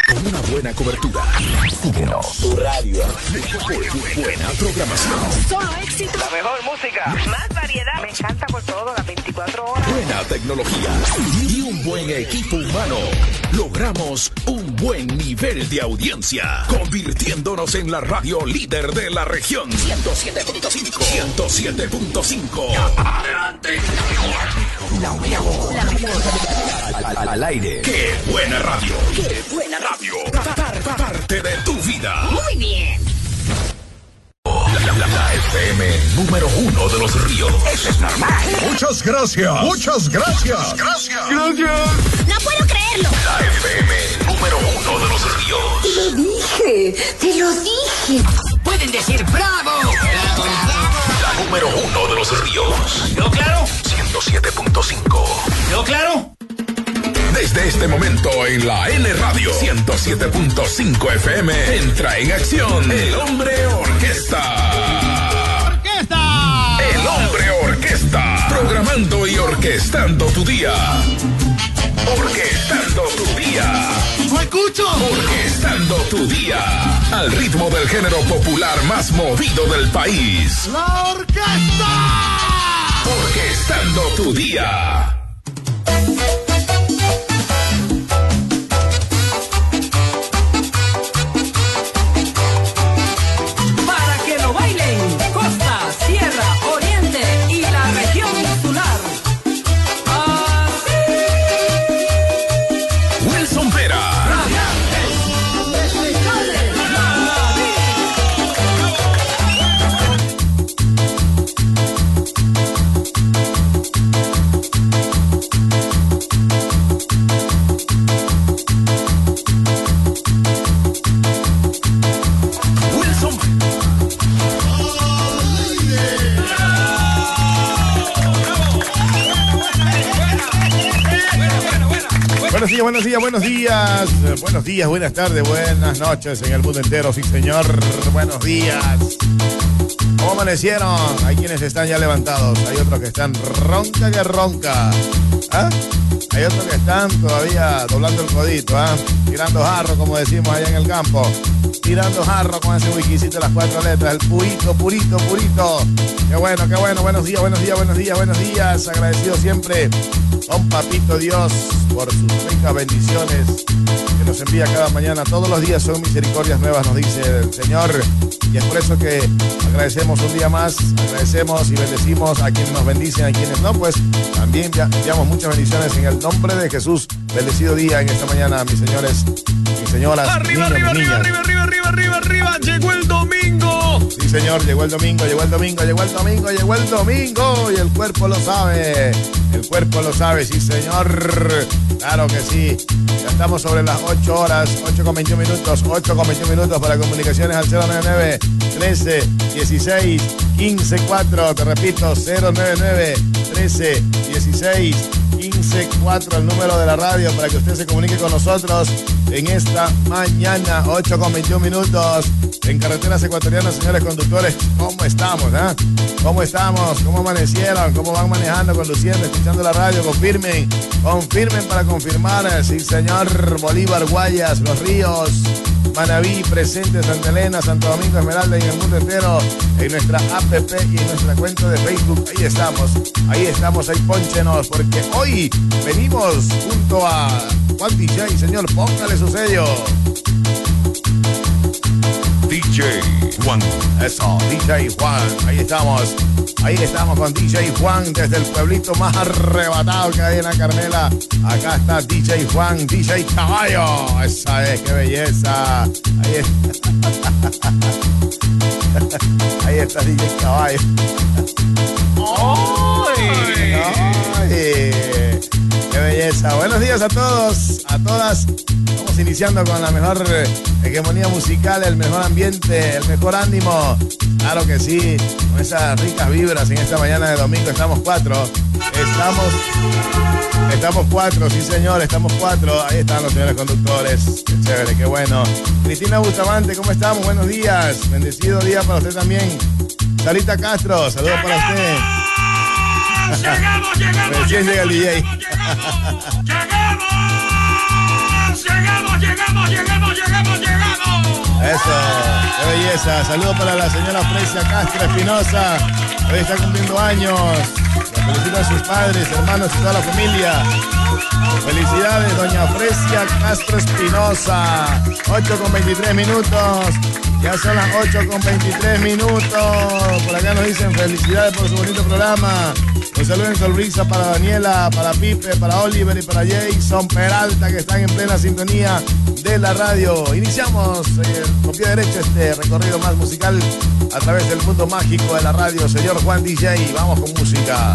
con una buena cobertura. Síguenos. Tu radio. Buena programación. Solo éxito. La mejor música. Más variedad. Me encanta por todo, las 24 horas. Buena tecnología y un buen equipo humano. Logramos un buen nivel de audiencia, convirtiéndonos en la radio líder de la región. 107.5. 107.5. Adelante. La mejor. Al aire. ¡Qué buena radio! ¡Qué buena radio! Parte de tu vida. Muy bien. La FM número 1 de los ríos. Eso es normal. Muchas gracias. Muchas gracias. Gracias. No puedo creerlo. La FM número 1 de los ríos. Te lo dije. Pueden decir bravo. La número 1 de los ríos. ¿Yo claro? 107.5. ¿Yo claro? Desde este momento en la N Radio 107.5 FM entra en acción el Hombre Orquesta. ¡Orquesta! El Hombre Orquesta. Programando y orquestando tu día. Orquestando tu día. ¡No escucho! Orquestando tu día. Al ritmo del género popular más movido del país. ¡La orquesta! Orquestando tu día. Para que lo bailen, costa, sierra, oriente y la región insular. Wilson Vera. Buenos días. Buenos días, buenas tardes, buenas noches en el mundo entero, sí señor. Buenos días. ¿Cómo amanecieron? Hay quienes están ya levantados, hay otros que están ronca que ronca. ¿Ah? Hay otros que están todavía doblando el codito, ¿ah? Tirando jarro, como decimos allá en el campo. Tirando jarro con ese wikisito de las 4 letras, el purito. Qué bueno. Buenos días. Agradecido siempre con Papito Dios por sus ricas bendiciones que nos envía cada mañana. Todos los días son misericordias nuevas, nos dice el Señor. Y es por eso que agradecemos un día más, agradecemos y bendecimos a quienes nos bendicen, a quienes no, pues también enviamos muchas bendiciones en el nombre de Jesús. Bendecido día en esta mañana, mis señores, mis señoras, arriba, niños, arriba, niñas. arriba, llegó el domingo. Sí, señor, llegó el domingo y el cuerpo lo sabe. El cuerpo lo sabe, sí, señor. Claro que sí. Ya estamos sobre las 8 horas, 8:21 minutos para comunicaciones al 099 13 16 15 4. Te repito, 099 13 16 15 4, el número de la radio para que usted se comunique con nosotros en esta mañana, 8:21 minutos, en carreteras ecuatorianas. Señores conductores, ¿cómo estamos? ¿Cómo estamos? ¿Cómo amanecieron? ¿Cómo van manejando, conduciendo, escuchando la radio? Confirmen para confirmar. Sí, señor. Bolívar, Guayas, Los Ríos, Manabí, presente, Santa Elena, Santo Domingo, Esmeralda y en el mundo entero, en nuestra app y en nuestra cuenta de Facebook. Ahí estamos, ahí pónchenos, porque hoy venimos junto a Juan DJ. Señor, póngale su sello. DJ Juan. Eso, DJ Juan. Ahí estamos con DJ Juan desde el pueblito más arrebatado que hay en la Carmela. Acá está DJ Juan, DJ Caballo. Esa es, qué belleza. Ahí está DJ Caballo. ¡Ay! ¡Qué belleza! Buenos días a todos, a todas. Estamos iniciando con la mejor hegemonía musical, el mejor ambiente, el mejor ánimo. Claro que sí, con esas ricas vibras en esta mañana de domingo. Estamos cuatro, sí señor, estamos cuatro. Ahí están los señores conductores. Qué chévere, qué bueno. Cristina Bustamante, ¿cómo estamos? Buenos días. Bendecido día para usted también. Sarita Castro, saludos para usted. Llegamos. Recién llega el DJ. Llegamos. Eso, qué belleza. Saludos para la señora Fresia Castro Espinosa. Hoy está cumpliendo años. La felicitan a sus padres, hermanos y toda la familia. Felicidades, doña Fresia Castro Espinosa. 8:23 minutos. Ya son las 8:23 minutos. Por acá nos dicen felicidades por su bonito programa. Un saludo en sonrisa para Daniela, para Pipe, para Oliver y para Jason Peralta, que están en plena sintonía de la radio. Iniciamos con pie derecho este recorrido más musical a través del punto mágico de la radio. Señor Juan DJ, vamos con música.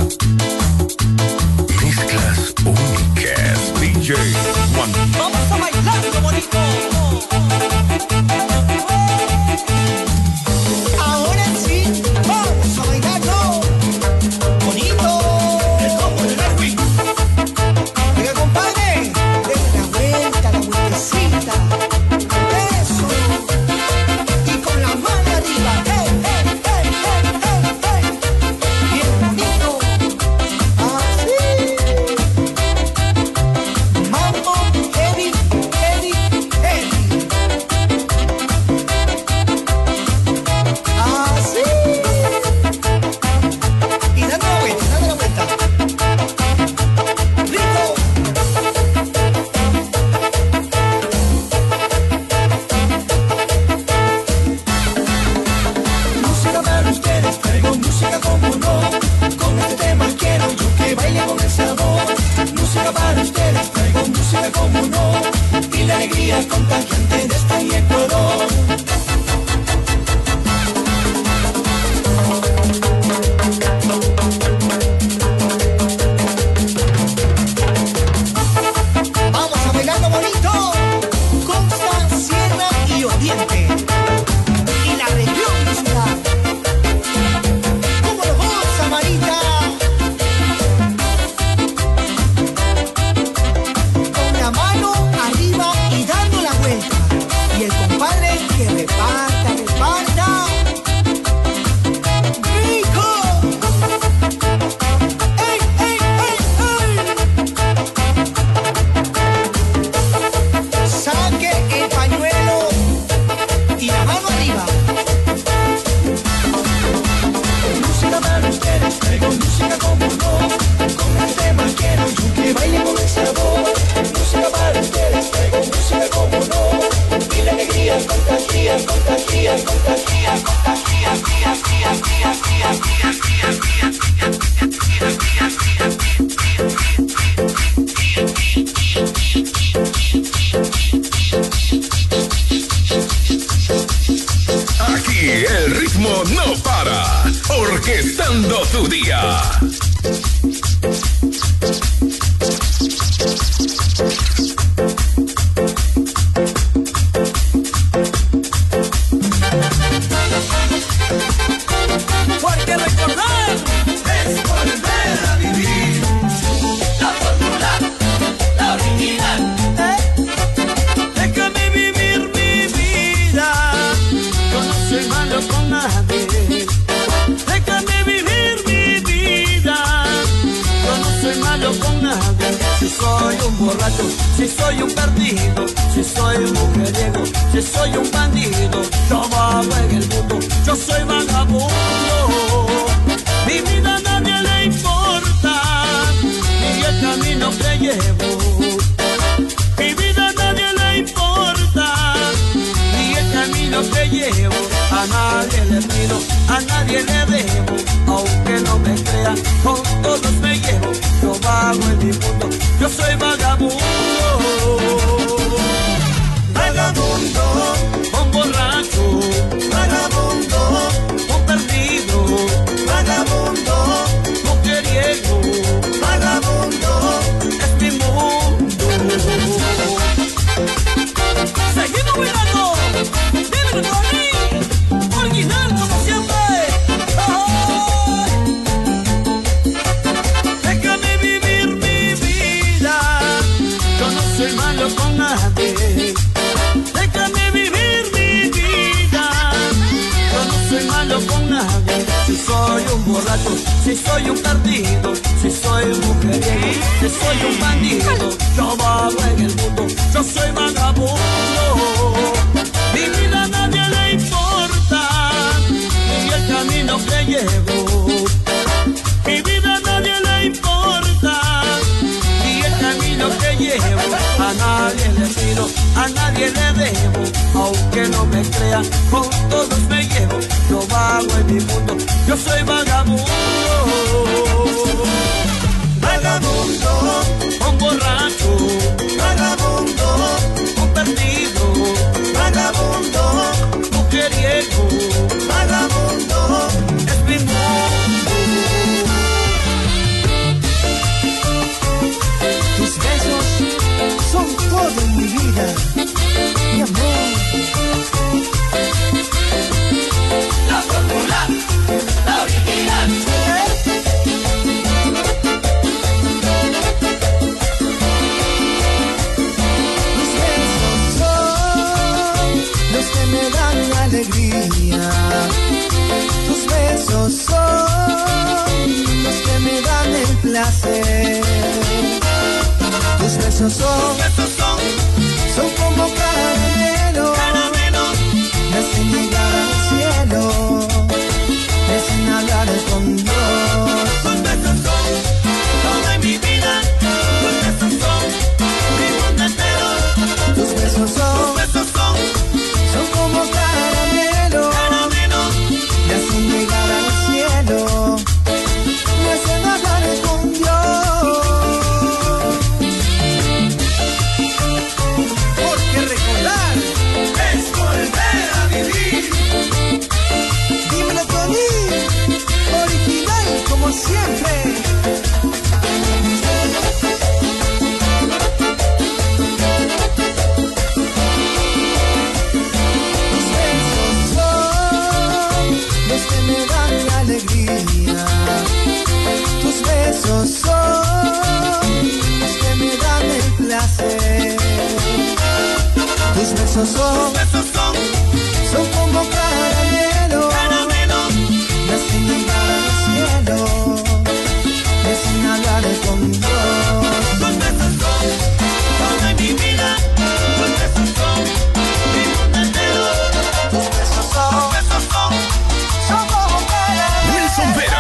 Mezclas únicas, DJ Juan. Vamos a bailar, bonito. Ahora sí, vamos a bailarlo bonito. El combo de Darwin. Oiga, compadre, den la vueltecita. Eso. Y con la mano arriba. Bien bonito. Así. Mambo, heavy, heavy, heavy. Así. Y dando la vuelta, dando la vuelta. Rico. Música para ustedes, traigo música como no. Con este tema quiero yo que baile con el sabor. Música para ustedes, traigo música como no. Y la alegría contagiante de este Ecuador. Vamos a bailarlo bonito. Costa, Sierra y Oriente. Y la región de Ciudad. ¿Cómo lo goza, Marita? Con la mano arriba y dando la vuelta. Y el compadre que reparta, reparta. ¡Rico! ¡Ey, ey, ey, ey! Saque el pañuelo y la mano arriba. Música para ustedes, traigo música como no. Con este tema quiero yo que baile con el sabor. Música para ustedes, traigo música como no. Y la alegría contagia, contagia, contagia, contagia, guía, guía, guía, guía, guía, guía, Aquí el ritmo no para, orquestando tu día. Porque recordar Es volver a vivir. La fórmula, la original. déjame vivir mi vida. Yo no soy malo con nadie. Déjame vivir mi vida. Yo no soy malo con nadie. Si soy un borracho, si soy un perdido, si soy un mujeriego, si soy un bandido, yo vago en el mundo, yo soy vagabundo. Mi vida a nadie le importa, ni el camino que llevo. Mi vida a nadie le importa, ni el camino que llevo. A nadie le pido, a nadie le debo, aunque no me crean, con todos me llevo. Yo vago en mi mundo, yo soy vagabundo. Vagabundo, un borracho, vagabundo, un perdido, vagabundo, mujeriego, vagabundo, es mi mundo. Seguimos bailando, vive con mí, original como siempre. Déjame vivir mi vida, yo no soy malo con nadie. Déjame vivir mi vida, yo no soy malo con nadie. Si soy un borracho, si soy un perdido, si soy un mujeriego, si soy un bandido, yo vago en el mundo, yo soy vagabundo. Mi vida a nadie a nadie le debo, aunque no me crean, con todos me llevo, no vago en mi mundo, yo soy vagabundo. Vagabundo, un borracho, vagabundo, un perdido, vagabundo, mujeriego, vagabundo, es mi mundo. Tus besos son todo en mi vida, mi amor. La fórmula, la original. Tus besos son los que me dan alegría. Tus besos son los que me dan el placer. Tus besos son como caramelo, me hacen llegar al cielo, me hacen hablar con Dios. Tus besos son toda mi vida, tus besos son mi mundo entero. Tus besos son como caramelo, me hacen llegar al cielo, me hacen hablar con Dios. Porque recordar Es volver a vivir. dímelo Tony, original como siempre. Tus besos son los que me dan la alegría. Tus besos son los que me dan el placer. Tus besos son como caramelo, me hacen llegar al cielo, me hacen hablar con Dios. Tus besos son toda mi vida, tus besos son mi mundo entero. Tus besos son como caramelo. Wilson Vera.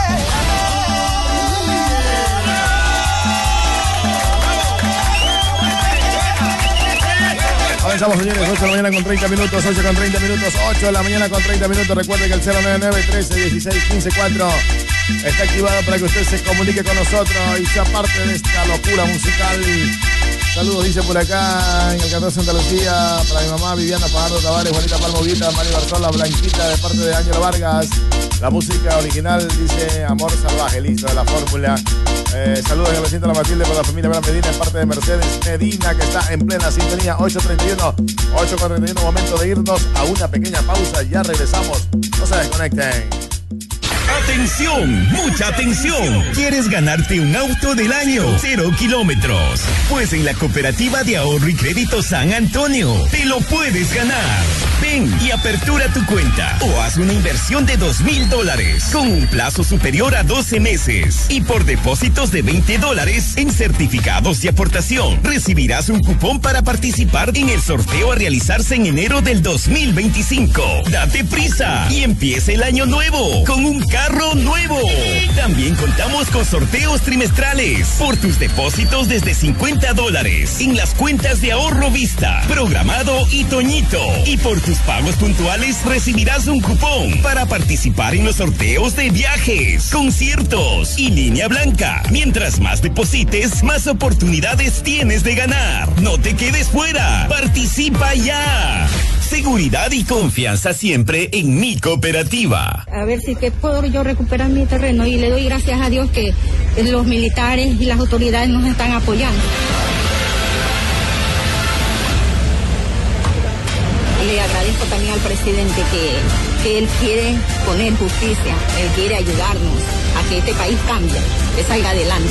Comenzamos, señores, 8 de la mañana con 30 minutos, 8 con 30 minutos, 8 de la mañana con 30 minutos. Recuerde que el 099-13-16-15-4 está activado para que usted se comunique con nosotros y sea parte de esta locura musical. Saludos, dice por acá en el 14 Santa Lucía, para mi mamá Viviana Fajardo Tavares, Juanita Palmovita, Mario Barzola, Blanquita, de parte de Ángelo Vargas. La música original dice Amor Salvaje, listo, de la fórmula. Saludos en el vecino de la Matilde por la familia Vera Medina, en parte de Mercedes Medina, que está en plena sintonía. 8:31, momento de irnos a una pequeña pausa. Ya regresamos, no se desconecten. Atención, mucha atención. ¿Quieres ganarte un auto del año? 0 kilómetros. Pues en la Cooperativa de Ahorro y Crédito San Antonio te lo puedes ganar. Ven y apertura tu cuenta o haz una inversión de $2,000 con un plazo superior a 12 meses. Y por depósitos de $20 en certificados de aportación, recibirás un cupón para participar en el sorteo a realizarse en enero del 2025. Date prisa y empieza el año nuevo con un carro nuevo. También contamos con sorteos trimestrales por tus depósitos desde $50 en las cuentas de Ahorro Vista, Programado y Toñito. Y por tus pagos puntuales recibirás un cupón para participar en los sorteos de viajes, conciertos y línea blanca. Mientras más deposites, más oportunidades tienes de ganar. No te quedes fuera. Participa ya. Seguridad y confianza siempre en mi cooperativa. A ver si que puedo yo recuperar mi terreno, y le doy gracias a Dios que los militares y las autoridades nos están apoyando. Le agradezco también al presidente que él quiere poner justicia, él quiere ayudarnos a que este país cambie, que salga adelante.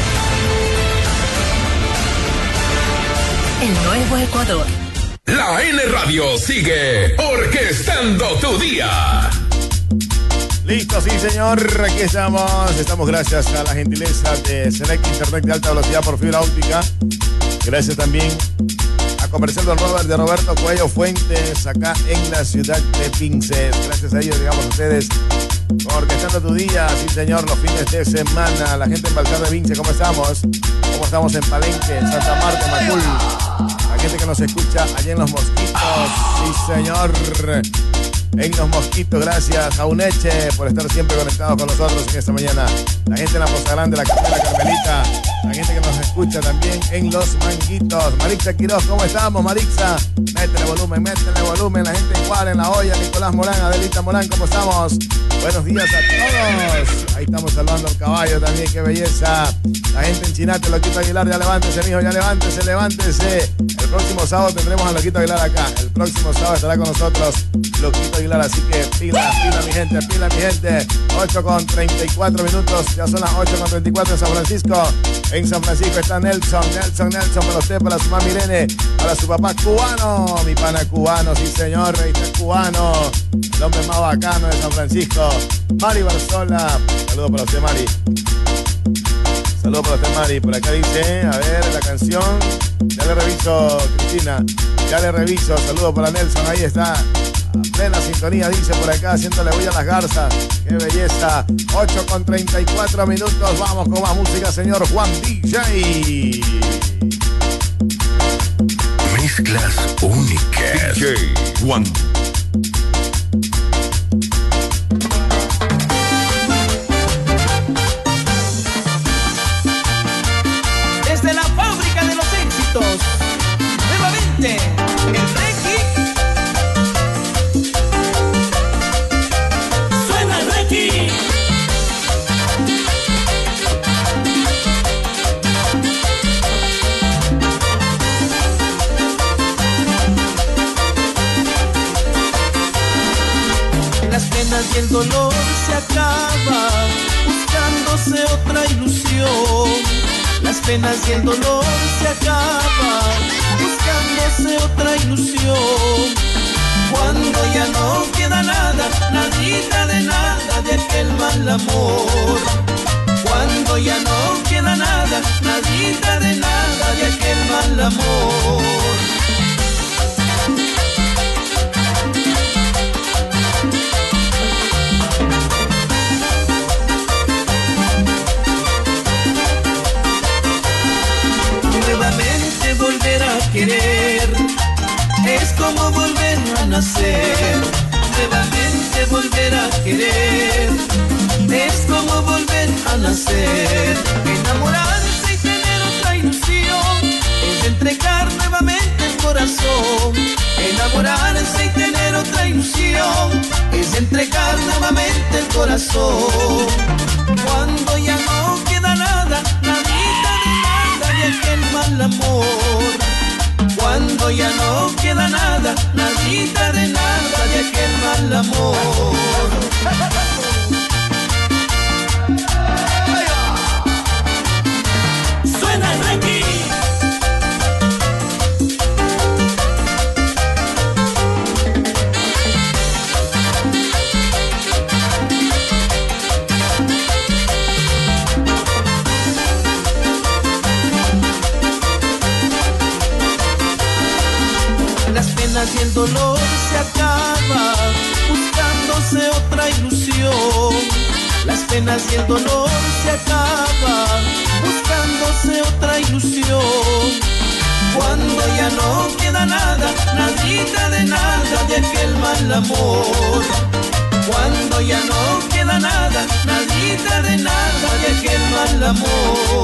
El nuevo Ecuador. La N Radio sigue orquestando tu día. Listo, sí, señor. Aquí estamos. Estamos gracias a la gentileza de Select Internet de alta velocidad por fibra óptica. Gracias también a Comercial Don Robert de Roberto Cuello Fuentes, acá en la ciudad de Pinces. Gracias a ellos llegamos a ustedes orquestando tu día, sí, señor, los fines de semana. La gente en Baltar de Vince, ¿cómo estamos? ¿Cómo estamos en Palenque, en Santa Marta, Macul? gente que nos escucha allá en Los Mosquitos. Sí, señor. En Los Mosquitos, gracias a Uneche por estar siempre conectados con nosotros en esta mañana. La gente en la Poza Grande, la Capela Carmelita, la gente que nos escucha también en Los Manguitos. Marixa Quiroz, ¿cómo estamos, Marixa? Métele volumen, la gente en Guara, en La Olla, Nicolás Morán, Adelita Morán, ¿cómo estamos? Buenos días a todos. Ahí estamos saludando al caballo también, qué belleza. La gente en Chinate, Loquito Aguilar, ya levántese, mijo, ya levántese. El próximo sábado tendremos a Loquito Aguilar acá. El próximo sábado estará con nosotros Loquito Aguilar, así que pila mi gente. 8:34, ya son las 8:34 en San Francisco. En San Francisco está Nelson, para usted, para su mamá Irene, para su papá cubano, mi pana cubano, sí señor, ahí está cubano, el hombre más bacano de San Francisco. Mari Barzola, saludos para usted, Mari. Saludos para usted, Mari. Por acá dice, a ver, la canción. Ya le reviso, Cristina. Saludos para Nelson, ahí está. A plena sintonía, dice por acá, haciéndole bulla a las garzas. ¡Qué belleza! 8:34. Vamos con más música, señor Juan DJ. Mezclas únicas. DJ Juan. Desde la fábrica de los éxitos, nuevamente, el Requi. Suena el Requi. Las penas y el dolor se acaban, buscándose otra ilusión. Las penas y el dolor se acaban, buscándose otra ilusión. Cuando ya no queda nada, nadita de nada de aquel mal amor. Cuando ya no queda nada, nadita de nada de aquel mal amor. Nuevamente volver a querer es como volver a nacer. Nuevamente volver a querer es como volver a nacer. Enamorarse y tener otra ilusión es entregar nuevamente el corazón. Enamorarse y tener otra ilusión es entregar nuevamente el corazón. Cuando ya no queda nada, nadita de nada de aquel mal amor. Cuando ya no queda nada, nadita de nada de aquel mal amor. Suena el Requi. Y el dolor se acaba, buscándose otra ilusión. Las penas y el dolor se acaba, buscándose otra ilusión. Cuando ya no queda nada, nadita de nada de aquel mal amor. Cuando ya no queda nada, nadita de nada de aquel mal amor.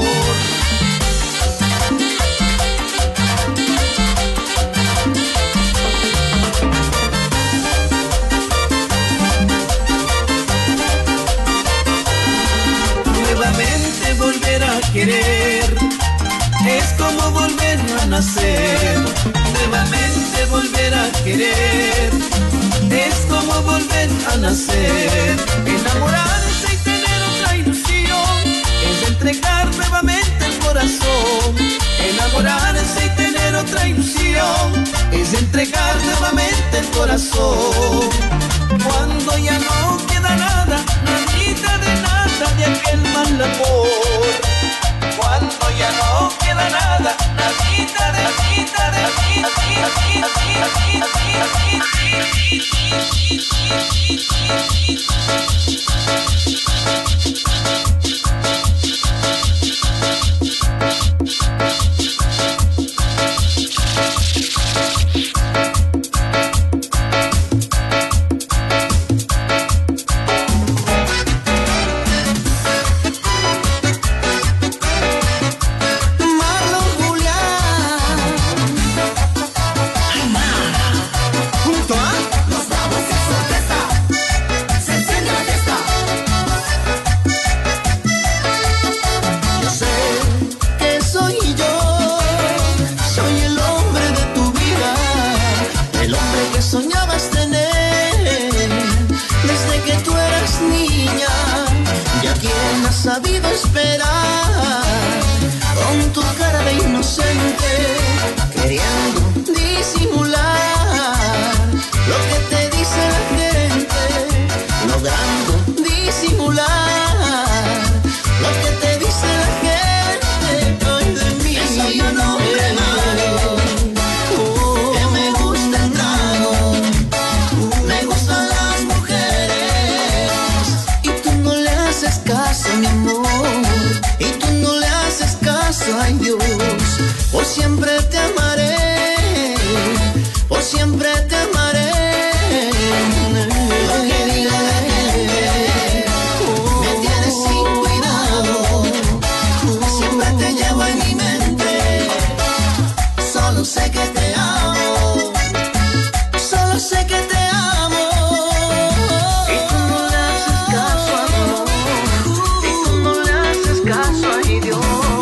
Nuevamente volver a querer es como volver a nacer. Nuevamente volver a querer es como volver a nacer. Enamorarse y tener otra ilusión es entregar nuevamente el corazón. Enamorarse y tener otra ilusión es entregar nuevamente el corazón. Cuando ya no queda nada, nadita de nada de aquel mal amor. Cuando ya no queda nada, nadita de que soñabas tener desde que tú eras niña. Y a quien has sabido esperar con tu cara de inocente, queriendo disimular lo que te dice la gente, logrando disimular lo que te dice la gente. Ay, de mí, que soy un hombre malo, que me gusta el trago, me gustan las mujeres, y tú no le haces caso, mi amor, y tú no le haces caso, ay Dios. Por siempre te amaré, por siempre te amaré. Lo que diga la gente me tienes sin cuidado, siempre te llevo en mi mente. Solo sé que te amo, solo sé que te amo. Y tú no le haces caso, amor, y tú no le haces caso, ay Dios.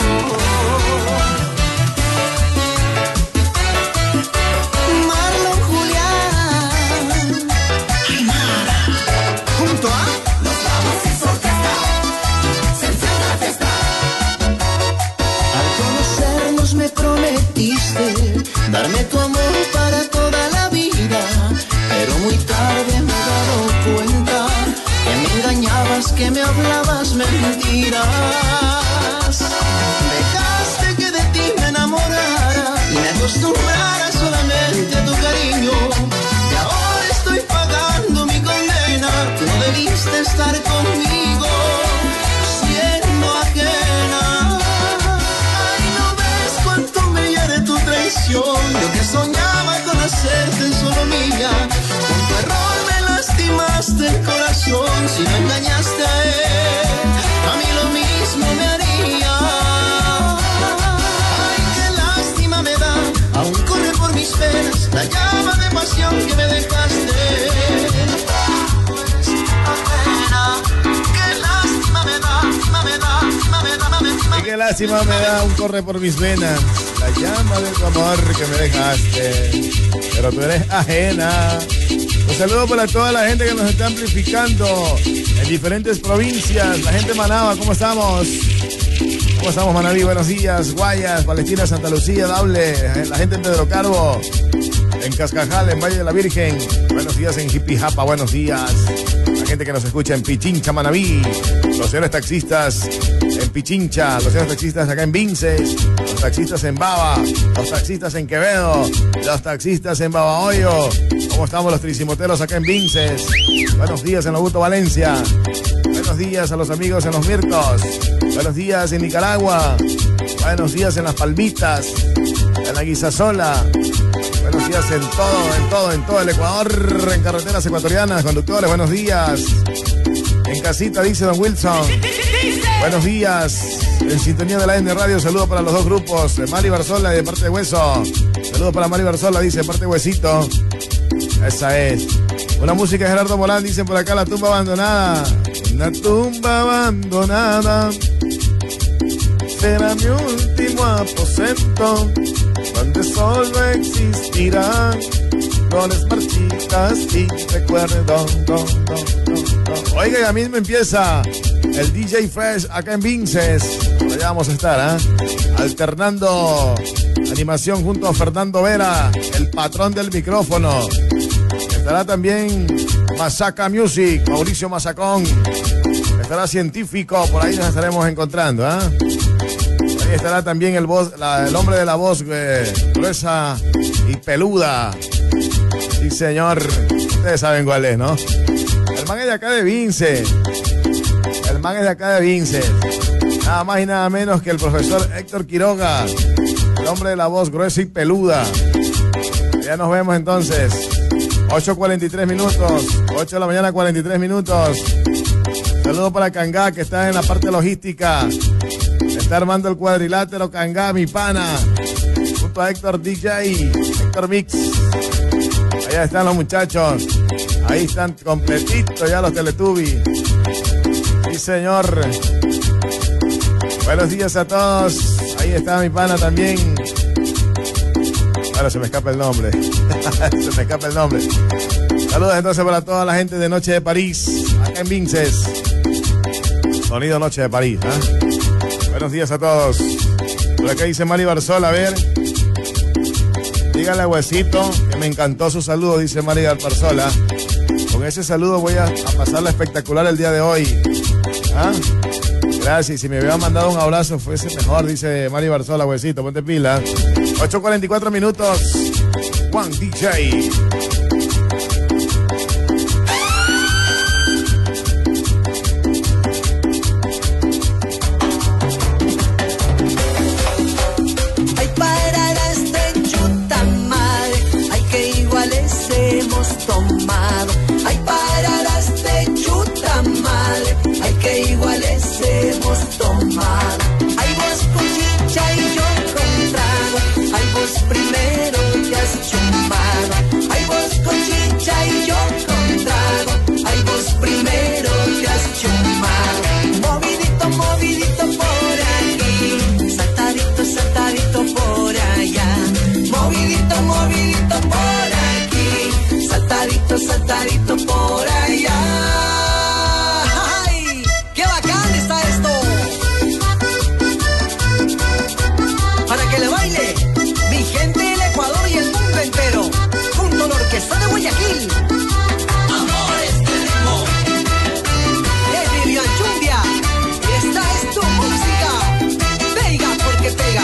Darme tu amor para toda la vida, pero muy tarde me he dado cuenta que me engañabas, que me hablabas mentiras. Dejaste que de ti me enamorara y me acostumbrara solamente a tu cariño. Y ahora estoy pagando mi condena. Tú no debiste estar conmigo, siendo ajena. Yo que soñaba con hacerte solo mía, con tu error me lastimaste el corazón. Si me engañaste a él, a mí lo mismo me haría. Ay, qué lástima me da, aún corre por mis venas la llama de pasión que me dejaste. Qué lástima me da, qué lástima me da, aún corre por mis venas la llama de tu amor que me dejaste, pero tú eres ajena. Un saludo para toda la gente que nos está amplificando en diferentes provincias. La gente de Manaba, ¿cómo estamos? ¿Cómo estamos, Manaví? Buenos días. Guayas, Palestina, Santa Lucía, Dable. La gente en Pedro Carbo, en Cascajal, en Valle de la Virgen. Buenos días en Jipijapa, buenos días. La gente que nos escucha en Pichincha, Manaví. Los señores taxistas en Pichincha, los señores taxistas acá en Vinces, los taxistas en Baba, los taxistas en Quevedo, los taxistas en Babahoyo. ¿Cómo estamos los tricimoteros acá en Vinces? Buenos días en Lobuto, Valencia. Buenos días a los amigos en Los Mirtos. Buenos días en Nicaragua. Buenos días en Las Palmitas, en la Guisasola. Buenos días en todo el Ecuador, en carreteras ecuatorianas, conductores, buenos días. En casita, dice Don Wilson. Buenos días. En sintonía de la N Radio, saludo para los dos grupos, de Mari Barzola y de parte de Hueso. Saludo para Mari Barzola, dice, de parte de Huesito. Esa es. Una música de Gerardo Morán, dicen por acá, La Tumba Abandonada. Una tumba abandonada será mi último aposento, donde solo existirán flores marchitas y recuerdos. Oiga, ya mismo empieza el DJ Fresh acá en Vinces. Por allá vamos a estar, alternando animación junto a Fernando Vera, el patrón del micrófono. Estará también Masaca Music, Mauricio Masacón. Estará Científico, por ahí nos estaremos encontrando, Ahí estará también el hombre de la voz gruesa y peluda. Sí, señor. Ustedes saben cuál es, ¿no? El man es de acá de Vince. Nada más y nada menos que el profesor Héctor Quiroga, el hombre de la voz gruesa y peluda. Ya nos vemos entonces. 8:43 minutos. 8 de la mañana, 43 minutos. Saludos para Cangá, que está en la parte logística. Está armando el cuadrilátero Cangá, mi pana. Junto a Héctor DJ, Héctor Mix. Allá están los muchachos. Ahí están completitos ya los Teletubbies. Sí, señor. Buenos días a todos. Ahí está mi pana también. Ahora se me escapa el nombre. Se me escapa el nombre. Saludos entonces para toda la gente de Noche de París, acá en Vinces. Sonido Noche de París, ¿eh? Buenos días a todos. Por acá dice Mari Barzola, a ver. Dígale a Huesito que me encantó su saludo, dice Mari Barzola. Con ese saludo voy a pasarla espectacular el día de hoy. ¿Ah? Gracias, si me hubiera mandado un abrazo fuese mejor, dice Mari Barzola, Huesito, ponte pila. 8:44 minutos. Juan DJ. Tomado, ay paradas de chuta madre, ay que iguales hemos tomado, ay vos con chicha y yo con trago, ay vos primero te has chumado, ay vos con chicha y yo con trago, ay vos primero te has chumado, movidito, movidito por aquí, saltadito, saltadito por allá, movidito, movidito por aquí, saltadito, saltadito por allá. ¡Ay! ¡Qué bacán está esto! Para que le baile mi gente del Ecuador y el mundo entero, junto a la orquesta de Guayaquil. Amores de ritmo. Vivian Chumbia. Esta es tu música. Pega porque pega.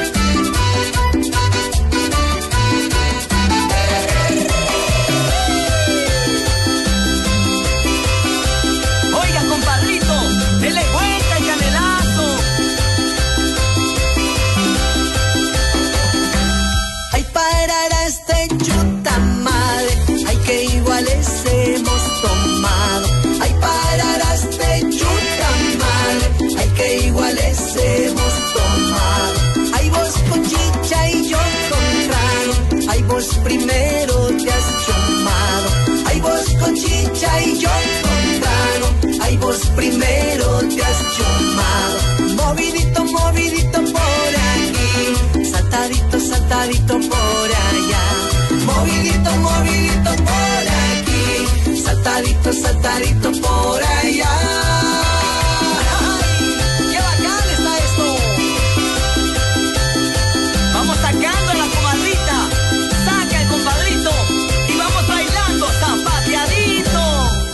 Tomado, ay pararás de chuta madre, ay que iguales hemos tomado, ay vos con chicha y yo con trago, ay vos primero te has chumado, ay vos con chicha y yo con trago, ay vos primero te has chumado, movidito, movidito por aquí, saltadito, saltadito por allá, movidito, movidito por aquí, saltadito, saltadito por allá. ¡Ay! ¡Qué bacán está esto! Vamos sacando la comadrita, saca el compadrito y vamos bailando zapateadito.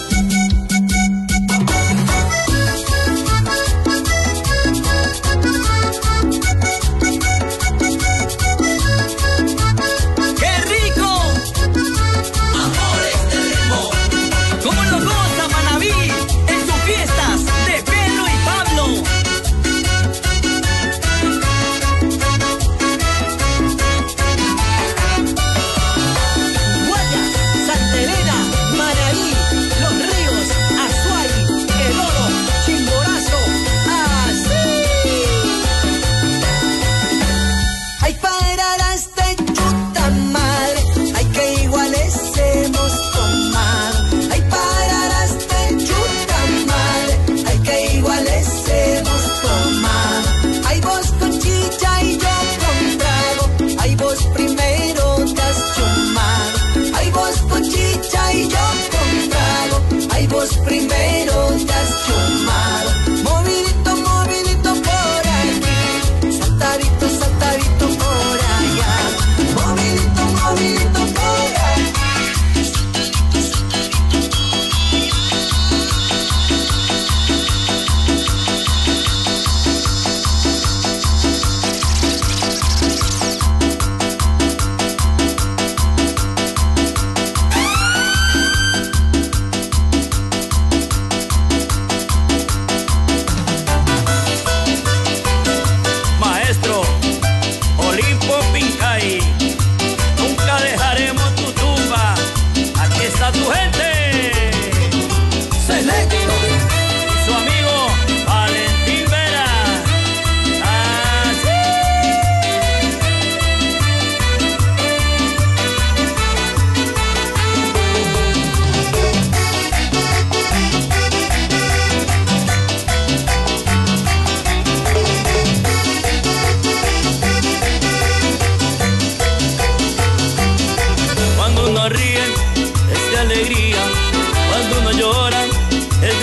Primero te has chumado, movidito, movidito por aquí, saltadito, saltadito por allá, movidito, movidito por aquí.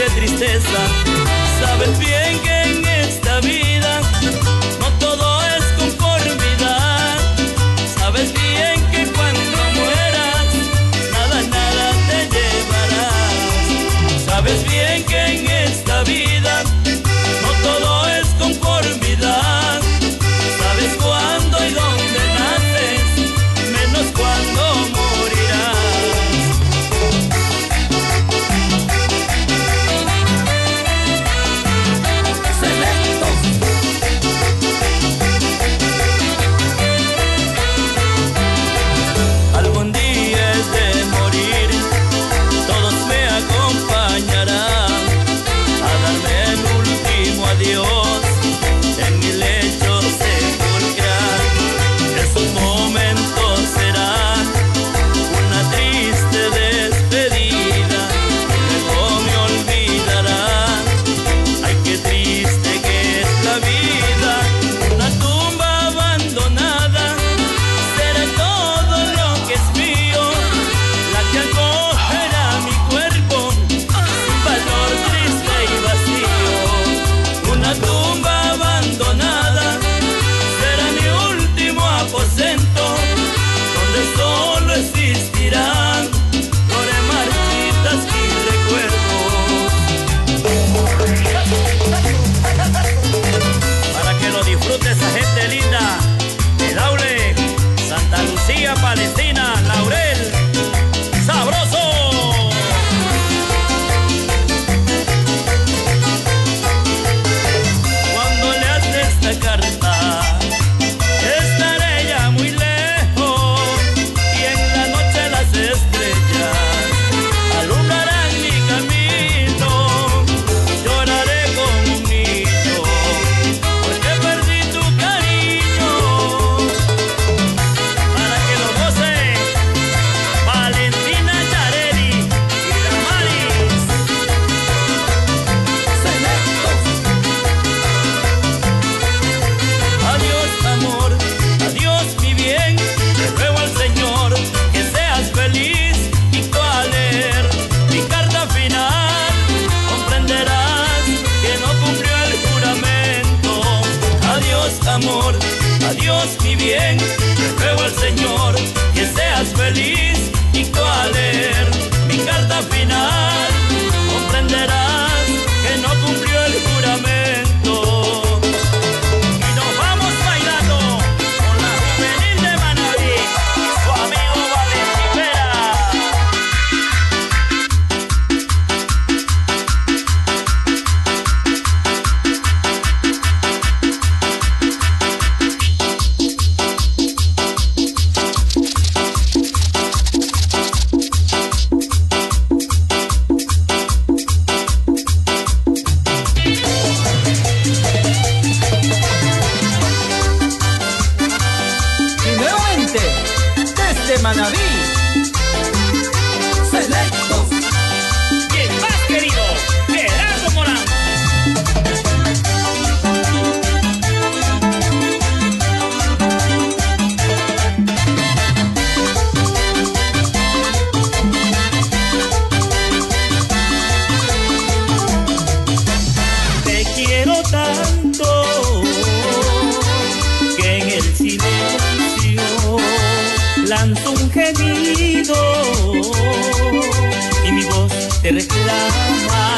qué tristeza. Sabes bien que en esta vida no todo es conformidad. Sabes bien que cuando mueras nada, nada te llevarás. Sabes bien que en esta vida no todo es conformidad. Sabes cuándo y dónde naces, menos cuándo morirás. Algún día es de morir, todos me acompañarán a darme el último adiós en mi lecho sepulcral. Esos momentos serán una triste despedida y luego me olvidarán. Ay, qué triste que es la vida, una tumba abandonada. Será todo lo que es mío, la que acogerá mi cuerpo, sin valor, triste y vacío. Una tumba abandonada será mi último aposento, donde solo existirán flores marchitas y recuerdos. Para que lo disfrute esa gente linda de Daule, Santa Lucía, Palestina, Laurel, sabroso. Cuando leas esta carta, estaré ya muy lejos y en la noche las estrellas alumbrarán mi camino. Lloraré como un niño porque perdí tu cariño. Para que lo goce Valentina Yareli y Damaris. Adiós amor, adiós mi bien, te ruego al Señor que seas feliz y tú al leer mi carta final comprenderás que no cumplió el juramento. Adiós amor, adiós mi bien, te ruego al Señor que seas feliz y tú al leer mi carta final comprenderás que no cumplió el juramento. Y nos vamos bailando con la juvenil de Manaví y su amigo Valentín Vera. Y nuevamente, desde Manaví, Selectos. Y el más querido, Gerardo Morán. Te quiero tanto que en el silencio lanzo un gemido y mi voz te reclama.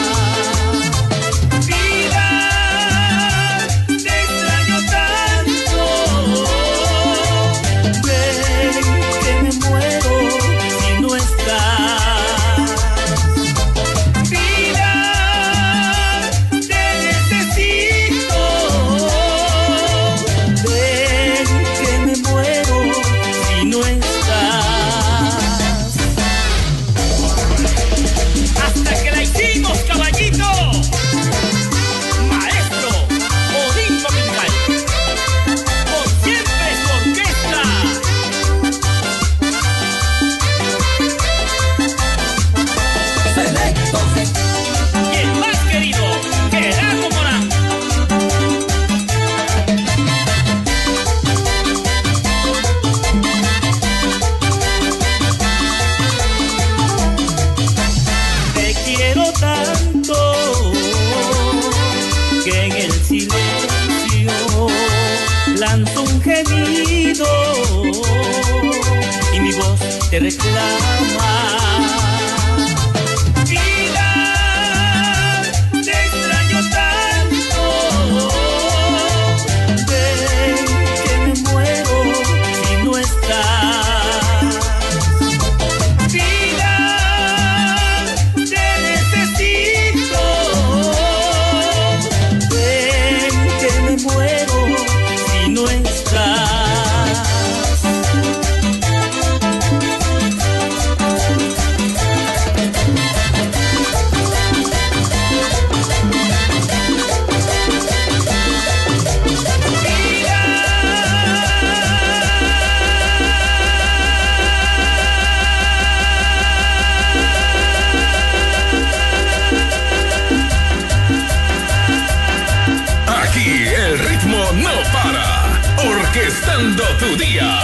Vida, te extraño tanto. Ven que me muero si no estás. Vida, te necesito. Ven que me muero si no estás. Hasta que necesito y mi voz te reclama. Vida, te extraño tanto, ven que me muero si no estás. Vida, te necesito, ven que me muero si no estás. Orquestando tu día.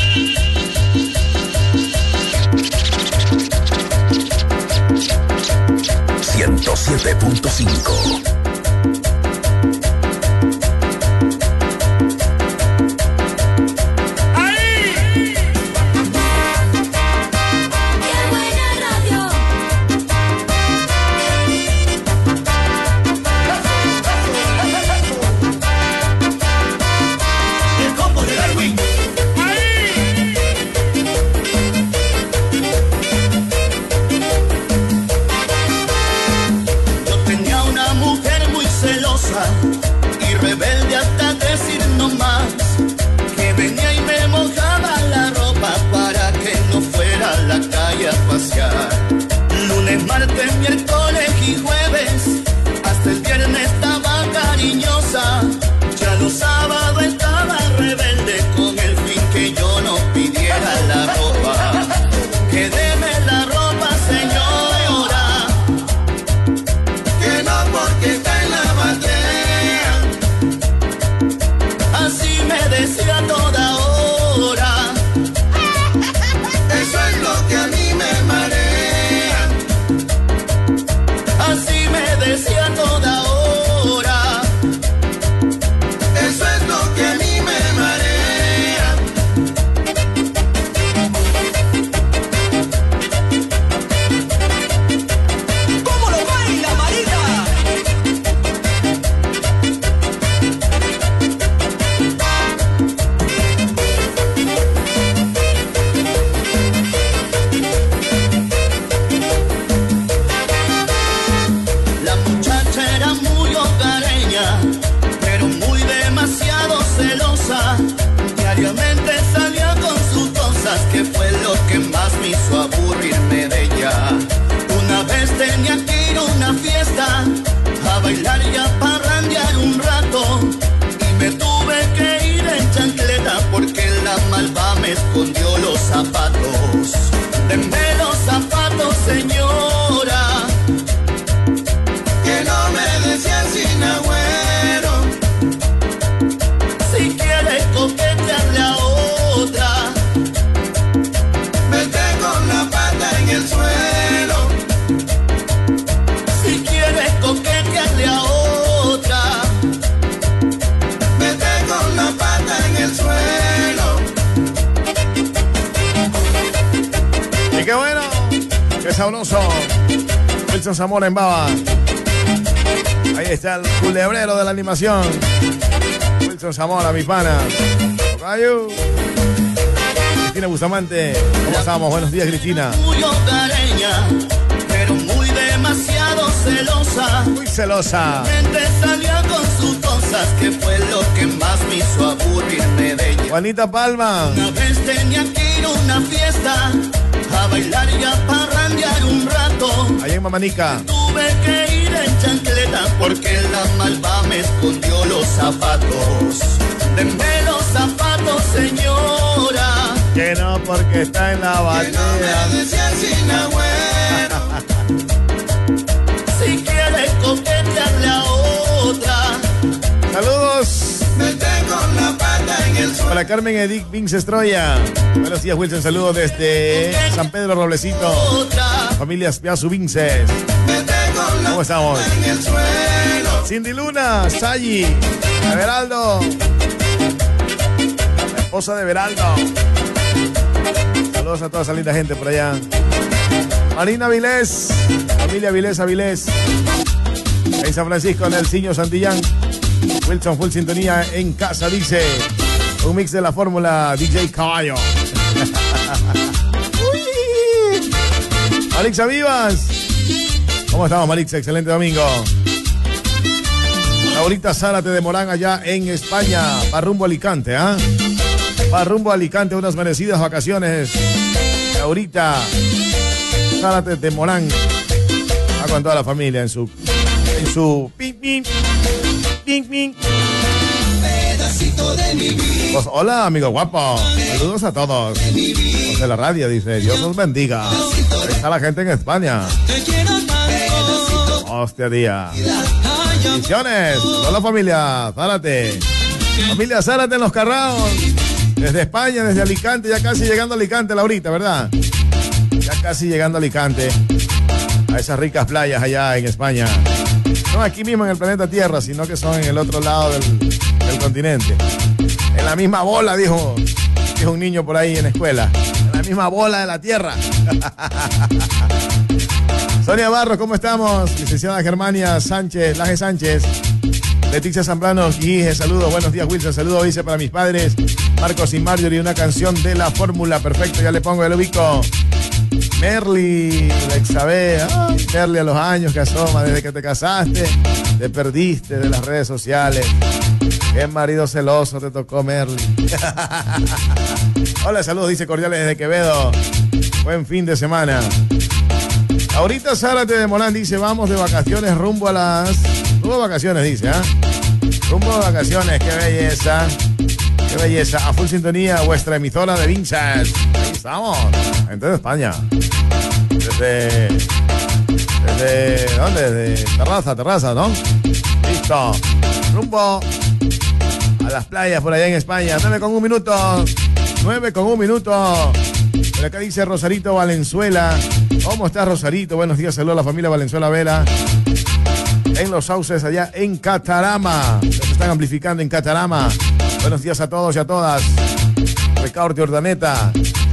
...107.5. Y rebelde hasta decir no más, que venía y me mojaba la ropa para que no fuera a la calle a pasear. Lunes, martes, miércoles y jueves, hasta el viernes estaba cariñosa. Ya los sábados estaba rebelde con el fin que yo no pidiera la ropa. Que deme la ropa, señora, que no porque está en la bandera. Así me decía toda hora. Eso es lo que a mí me marea. Así me decía toda hora. Eso es lo que a mí me marea. ¿Cómo lo baila, Marita? Diariamente salía con sus cosas, que fue lo que más me hizo aburrirme de ella. Una vez tenía que ir a una fiesta, a bailar y a parrandear un rato, y me tuve que ir en chancleta porque la malva me escondió los zapatos. Denme los zapatos, señora, que no me decían sin agüero. Si quieres coquetearle a otra, vete con la pata en el suelo. Si quieres coquetearle a otra, vete con la pata en el suelo. Y qué bueno, qué sabroso. Wilson Zamora en Baba. Ahí está el culebrero de la animación. Wilson Zamora, mi pana. Rayo. Cristina Bustamante, ¿cómo estamos? Buenos días, Cristina. Muy hogareña, pero muy demasiado celosa. Muy celosa. Mente salía con sus cosas, que fue lo que más me hizo aburrirme de ella. Juanita Palma. Una vez tenía que ir a una fiesta, a bailar y a parrandear un rato. Allá en Mamanica. Tuve que ir en chancleta porque la malva me escondió los zapatos. Denme los zapatos, señora, que no porque está en la batea. Que no me decían sin agüero. Si quieres coquetearle a otra, saludos. Vete con la pata en el suelo. Para Carmen Edith Vince Estroya. Buenos días, Wilson. Saludos desde San Pedro Roblecito. Familia Piazu Vinces. ¿Cómo estamos? En el suelo. Cindy Luna, Sayi, Everaldo. esposa de Beraldo. Saludos a toda esa linda gente por allá. Marina Vilés, familia Vilés Avilés. En San Francisco, Nelsinho Santillán. Wilson full sintonía en casa, dice. Un mix de la fórmula DJ Caballo. Marixa Vivas. ¿Cómo estamos, Marixa? Excelente domingo. Ahorita Zárate de Morán allá en España. Va rumbo a Alicante, ¿ah? Va rumbo a Alicante, unas merecidas vacaciones. Ahorita Zárate de Morán. Va con toda la familia en su ping ping. Ping ping. Pedacito de mi vida. Pues, hola, amigo guapo. Saludos a todos. Los de la radio, dice. Dios los bendiga. Ahí está la gente en España. Hostia, día. Bendiciones. Hola, familia Zárate. Familia Zárate en Los Carraos. Desde España, desde Alicante. Ya casi llegando a Alicante, Laurita, ¿verdad? Ya casi llegando a Alicante. A esas ricas playas allá en España. No aquí mismo en el planeta Tierra, sino que son en el otro lado del continente. En la misma bola, dijo un niño por ahí en la escuela. En la misma bola de la Tierra. Sonia Barros, ¿cómo estamos? Licenciada Germania Sánchez, Laje Sánchez. Leticia Zambrano, Guije, saludos. Buenos días, Wilson. Saludos, dice, para mis padres. Marcos y Marjorie, una canción de la fórmula. Perfecto, ya le pongo, ya lo ubico. Merly, la Exabé. Ay, Merly, a los años que asoma, desde que te casaste, te perdiste de las redes sociales. Qué marido celoso te tocó, Merly. Hola, saludos, dice cordiales desde Quevedo. Buen fin de semana. Ahorita Zárate de Morán dice, vamos de vacaciones rumbo a vacaciones, dice, ¿ah? Rumbo de vacaciones, qué belleza. Qué belleza. A full sintonía, vuestra emisora de Vincent. Ahí estamos. Gente de España. Desde ¿dónde? Desde Terraza, ¿no? Listo. Rumbo a las playas por allá en España. 9:01 minutos. 9:01 minutos. Por acá dice Rosarito Valenzuela. ¿Cómo estás, Rosarito? Buenos días, saludos a la familia Valenzuela Vela. En Los Sauces, allá en Catarama. Nos están amplificando en Catarama. Buenos días a todos y a todas. Ricardo Ordaneta.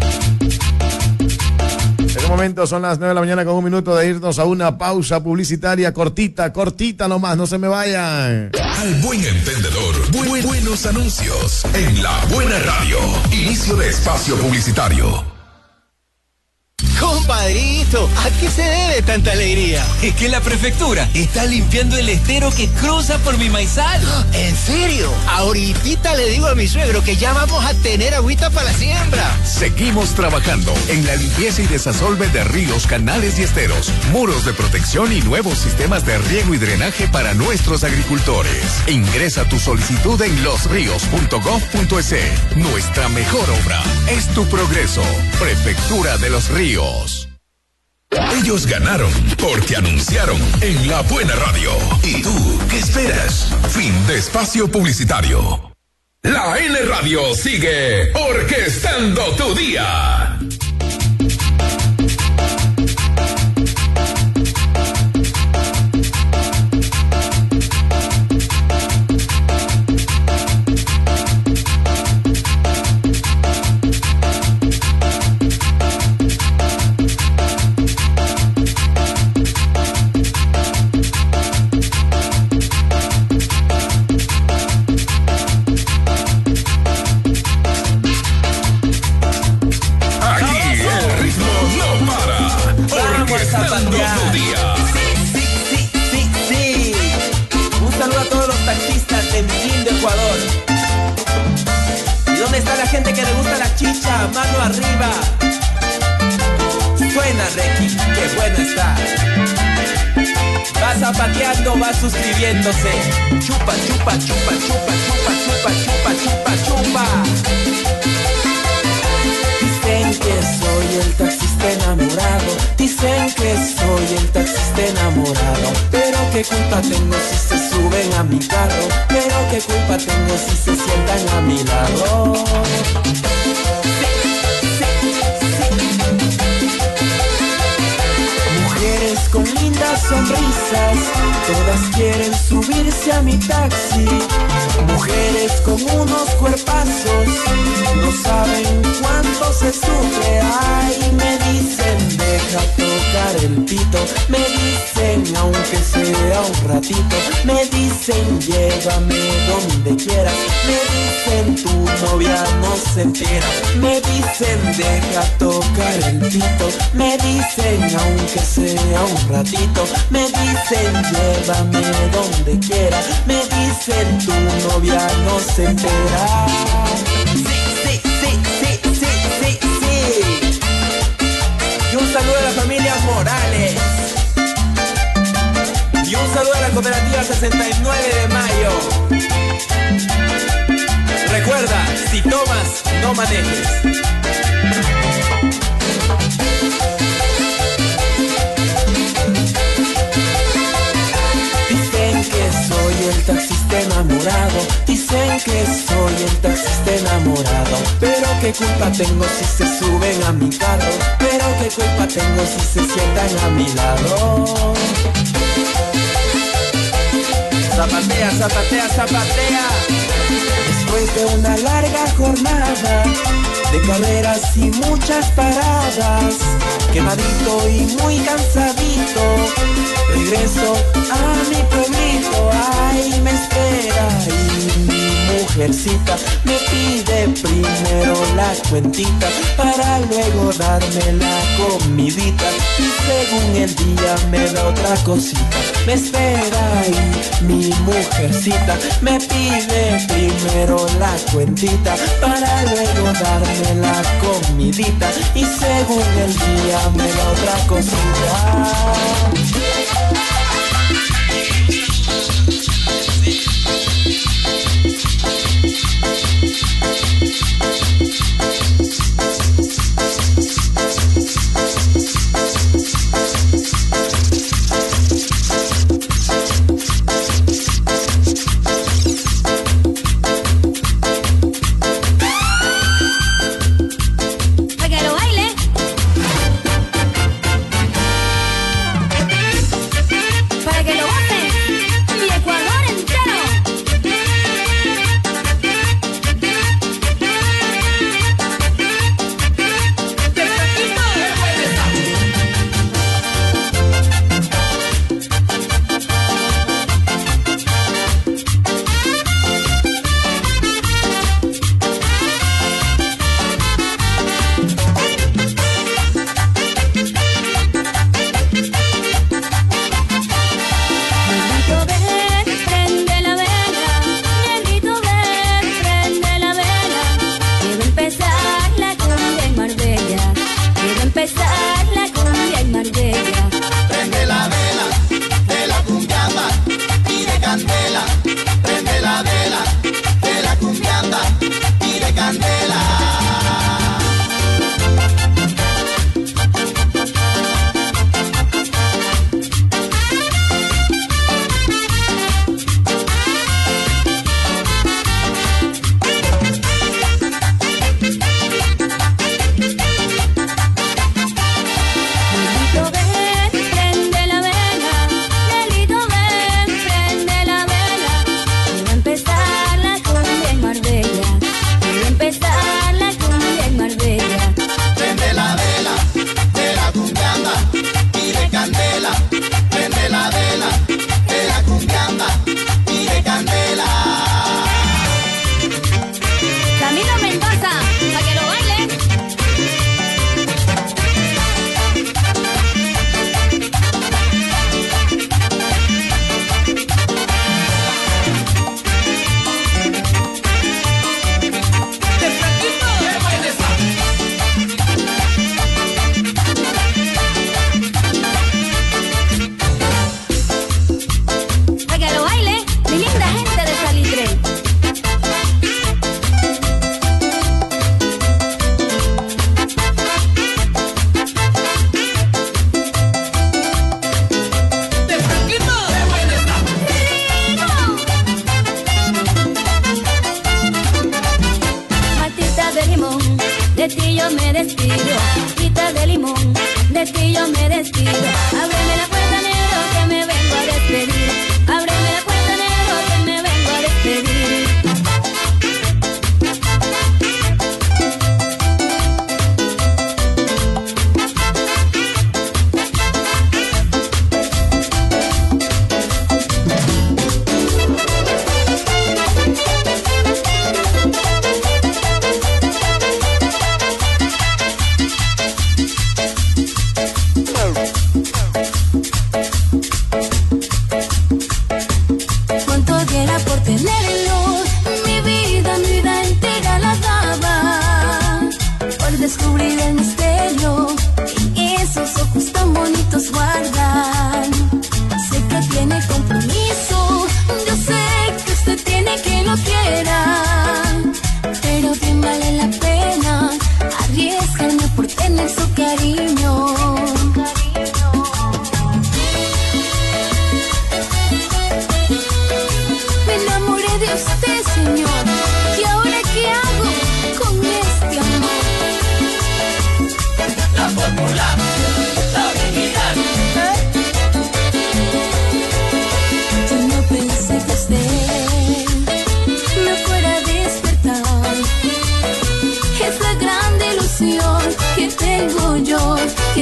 En un momento son las 9 de la mañana con 1 minuto de irnos a una pausa publicitaria cortita nomás, no se me vayan. Al buen entendedor, buenos anuncios en la buena radio. Inicio de espacio publicitario. Compadrito, ¿a qué se debe tanta alegría? Es que la prefectura está limpiando el estero que cruza por mi maizal. ¿En serio? Ahorita le digo a mi suegro que ya vamos a tener agüita para la siembra. Seguimos trabajando en la limpieza y desasolve de ríos, canales y esteros, muros de protección y nuevos sistemas de riego y drenaje para nuestros agricultores. Ingresa tu solicitud en losrios.gov.es. Nuestra mejor obra es tu progreso. Prefectura de los Ríos. Ellos ganaron porque anunciaron en la buena radio. ¿Y tú qué esperas? Fin de espacio publicitario. La N Radio sigue orquestando tu día. Mano arriba. Suena, Requi, qué bueno está. Va zapateando, va suscribiéndose. Chupa, chupa, chupa, chupa, chupa, chupa, chupa, chupa, chupa. Dicen que soy el taxista enamorado. Dicen que soy el taxista enamorado. Pero qué culpa tengo si se suben a mi carro. Pero qué culpa tengo si se sientan a mi lado. Mujeres con linda muchas sonrisas, todas quieren subirse a mi taxi. Mujeres con unos cuerpazos, no saben cuánto se sufre. Ay, me dicen deja tocar el pito, me dicen aunque sea un ratito, me dicen llévame donde quieras, me dicen tu novia no se entera, me dicen deja tocar el pito, me dicen aunque sea un ratito, me dicen llévame donde quieras, me dicen tu novia no se entera. Sí, sí, sí, sí, sí, sí, sí. Y un saludo a la familia Morales. Y un saludo a la cooperativa 69 de Mayo. Recuerda, si tomas, no manejes. Dicen que soy el taxista enamorado, dicen que soy el taxista enamorado. Pero qué culpa tengo si se suben a mi carro, pero qué culpa tengo si se sientan a mi lado. Zapatea, zapatea, zapatea. Después de una larga jornada de carreras y muchas paradas, quemadito y muy cansadito, regreso a mi pueblito. Ay, me espera y mi mujercita me pide primero la cuentita para luego darme la comidita, y según el día me da otra cosita. Me espera y mi mujercita me pide primero la cuentita para luego darme la comidita, y según el día me da otra cosita. de ti yo me despido. Ábreme la puerta, negro,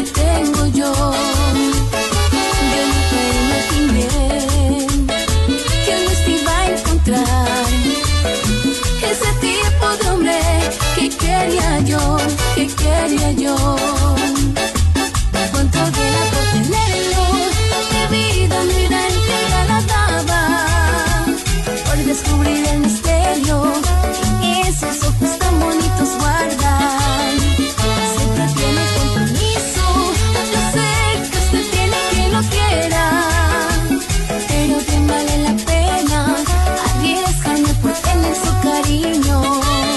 tengo yo. Yo nunca imaginé que un día iba a encontrar ese tipo de hombre que quería yo, que quería yo. Cuánto diera por tenerlo, mi vida entera la daba por descubrir el misterio que esos ojos tan bonitos guardan. Siempre tiene compromiso, yo sé que usted tiene quien lo quiera, pero bien vale la pena arriesgarme por tener su cariño.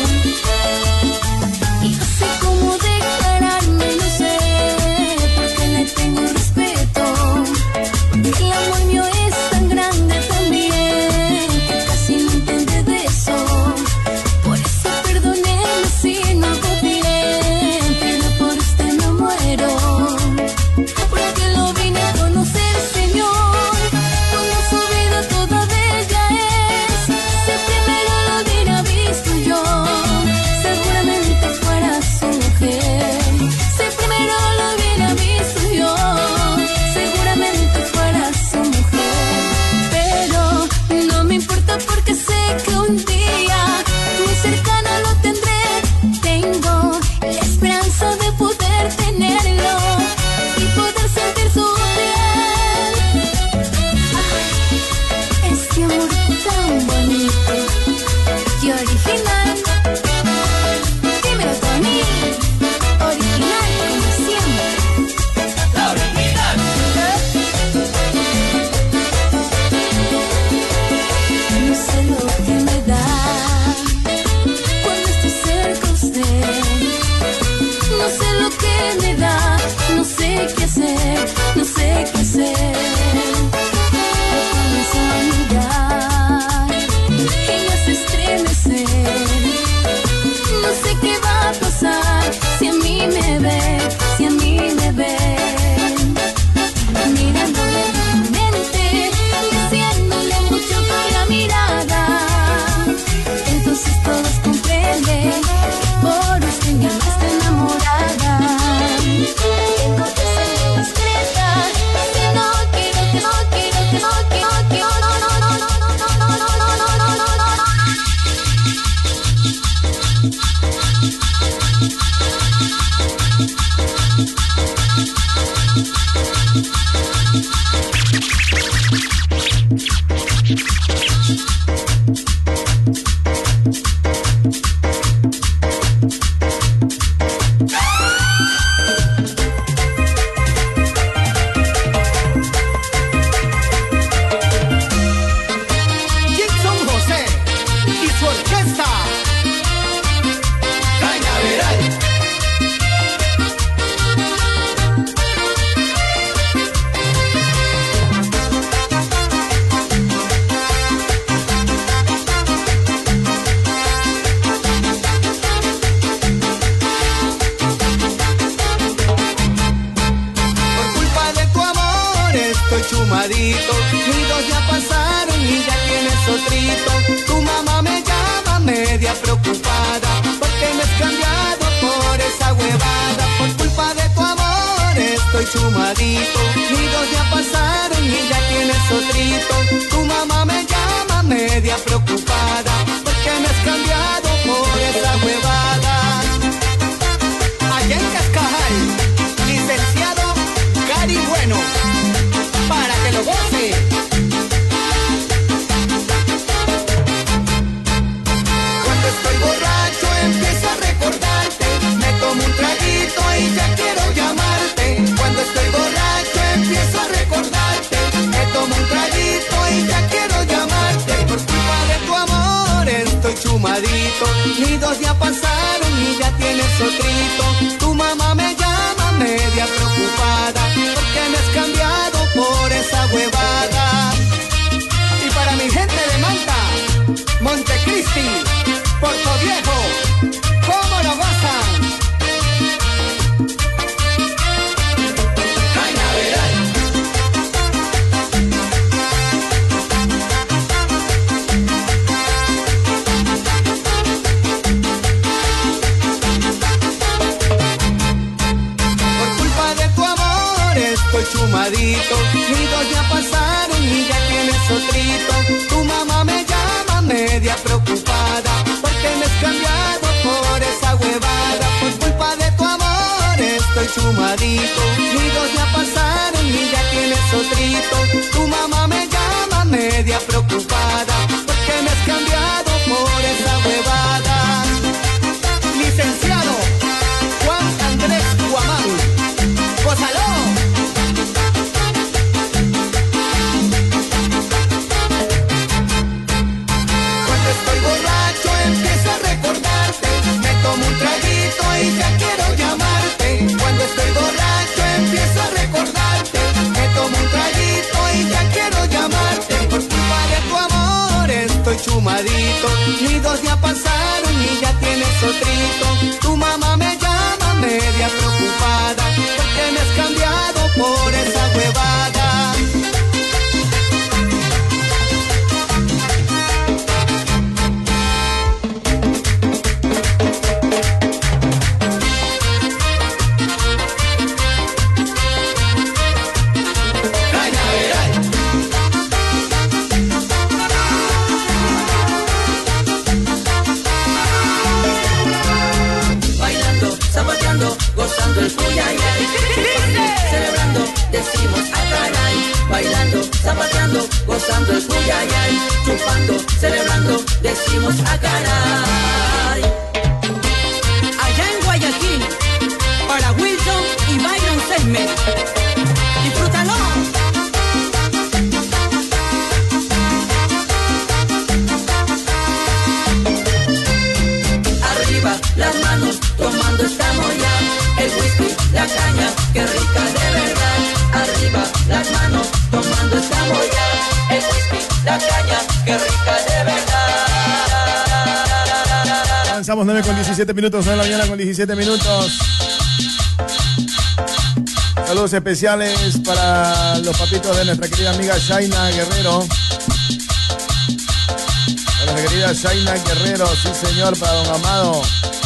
Y no sé cómo declararme, no sé, porque le tengo respeto. El amor mío es tan grande también que casi no entiende de eso. Por eso perdóneme si no hago bien, pero por usted me muero. Porque lo vine a conocer, Señor, cuando su vida toda bella es. Si primero lo hubiera visto yo, seguramente fuera su mujer. Si primero lo hubiera visto yo, seguramente fuera su mujer. Pero no me importa porque sé que un día muy cercano lo tendré. Tengo la esperanza de poder tenerlo y poder sentir su piel. Este amor tan bonito y original. Dímelo, Tony. Original como siempre. La original. No sé lo que me da cuando estoy cerca de usted. No sé lo que me da, no sé qué hacer, no sé qué hacer. Me comienzo a mirar y me hace estremecer. No sé qué va a pasar si a mí me ve, si a mí me ve. Mirándole fijamente, diciéndole mucho con la mirada. Entonces todos comprenden que por usted mi alma está enamorada. Tengo que ser discreta, si no quiero que no quiero que no quiero que no no no no no no no no no no no no. Gibson José y su orquesta Cañaveral. Por culpa de tu amor estoy chumadito, mis 2 ya pasaron y ya tienes otrito. Tu mamá me llama media preocupada porque me has cambiado por esa huevada. Por culpa de tu amor estoy chumadito, mis 2 ya pasaron y ya tienes otrito. Tu mamá me llama media preocupada porque me has cambiado por esa huevada. Allá en Cascajal, licenciado Gary Bueno, para que lo goce. Cuando estoy borracho empiezo a recordarte, me tomo un traguito y ya quiero llamarte. Cuando estoy borracho empiezo a recordarte, me tomo un traguito y ya quiero llamarte. Por culpa de tu amor estoy chumadito, mis 2 ya pasaron y ya tienes otrito. Tu mamá me llama media preocupada porque me has cambiado por esa huevada. Y para mi gente de Manta, Montecristi, Puerto Viejo, ¿cómo lo gozan? Cañaveral. estoy chumadito. Ni 2 ya pasaron y ya tienes otrito. Tu mamá me llama media preocupada porque me has cambiado por esa huevada. Por culpa de tu amor estoy chumadito. Ni 2 ya pasaron y ya tienes otrito. Tu mamá me llama media preocupada porque me has cambiado por esa huevada. Licenciado Juan Andrés Guamán, gózalo. Cuando estoy borracho empiezo a recordarte, me tomo un traguito y ya quiero llamarte. Cuando estoy borracho empiezo a recordarte, me tomo un traguito y ya quiero llamarte. Por culpa de tu amor estoy chumadito. Ni 2 ya pasaron y ya tienes otrito. Tu mamá me llama media preocupada porque me has cambiado por esa huevada. Gozando el cuyayay, celebrando, decimos a caray. Bailando, zapateando, gozando el cuyayay, chupando, celebrando, decimos a caray. Allá en Guayaquil, para Wilson y Byron Sesme, disfrútalo. Arriba las manos, tomando estamos ya. El whisky, la caña, qué rica de verdad. Arriba las manos, tomando estamos ya. El whisky, la caña, qué rica de verdad. Avanzamos 9 con 17 minutos, 9 de la mañana con 17 minutos. Saludos especiales para los papitos de nuestra querida amiga Shaina Guerrero. Para nuestra querida Shaina Guerrero, sí señor, para don Amado.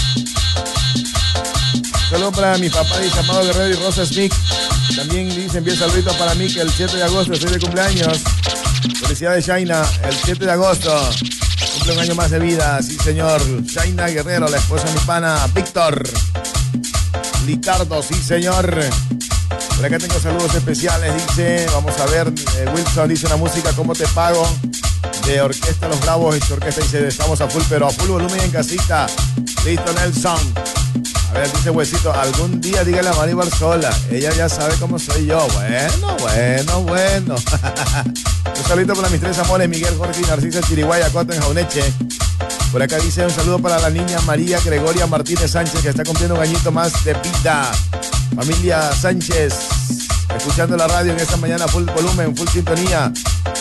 Saludos para mi papá, dice Amado Guerrero y Rosa Smith. También dice, envía saluditos para mí, que el 7 de agosto estoy de cumpleaños. Felicidades, Shaina. El 7 de agosto cumple un año más de vida, sí señor. Shaina Guerrero, la esposa de mi pana Víctor Licardo, sí señor. Por acá tengo saludos especiales, dice, vamos a ver, Wilson dice una música, ¿cómo te pago? De Orquesta Los Bravos, y su orquesta dice, estamos a full, pero a full volumen en casita. Listo, Nelson. A ver, dice Huesito, algún día dígale a Mari Barzola, ella ya sabe cómo soy yo. Bueno. Un saludito para mis 3 amores, Miguel, Jorge y Narcisa Chiriguaya, Cota en Jauneche. Por acá dice un saludo para la niña María Gregoria Martínez Sánchez, que está cumpliendo un añito más de vida. Familia Sánchez, escuchando la radio en esta mañana, full volumen, full sintonía.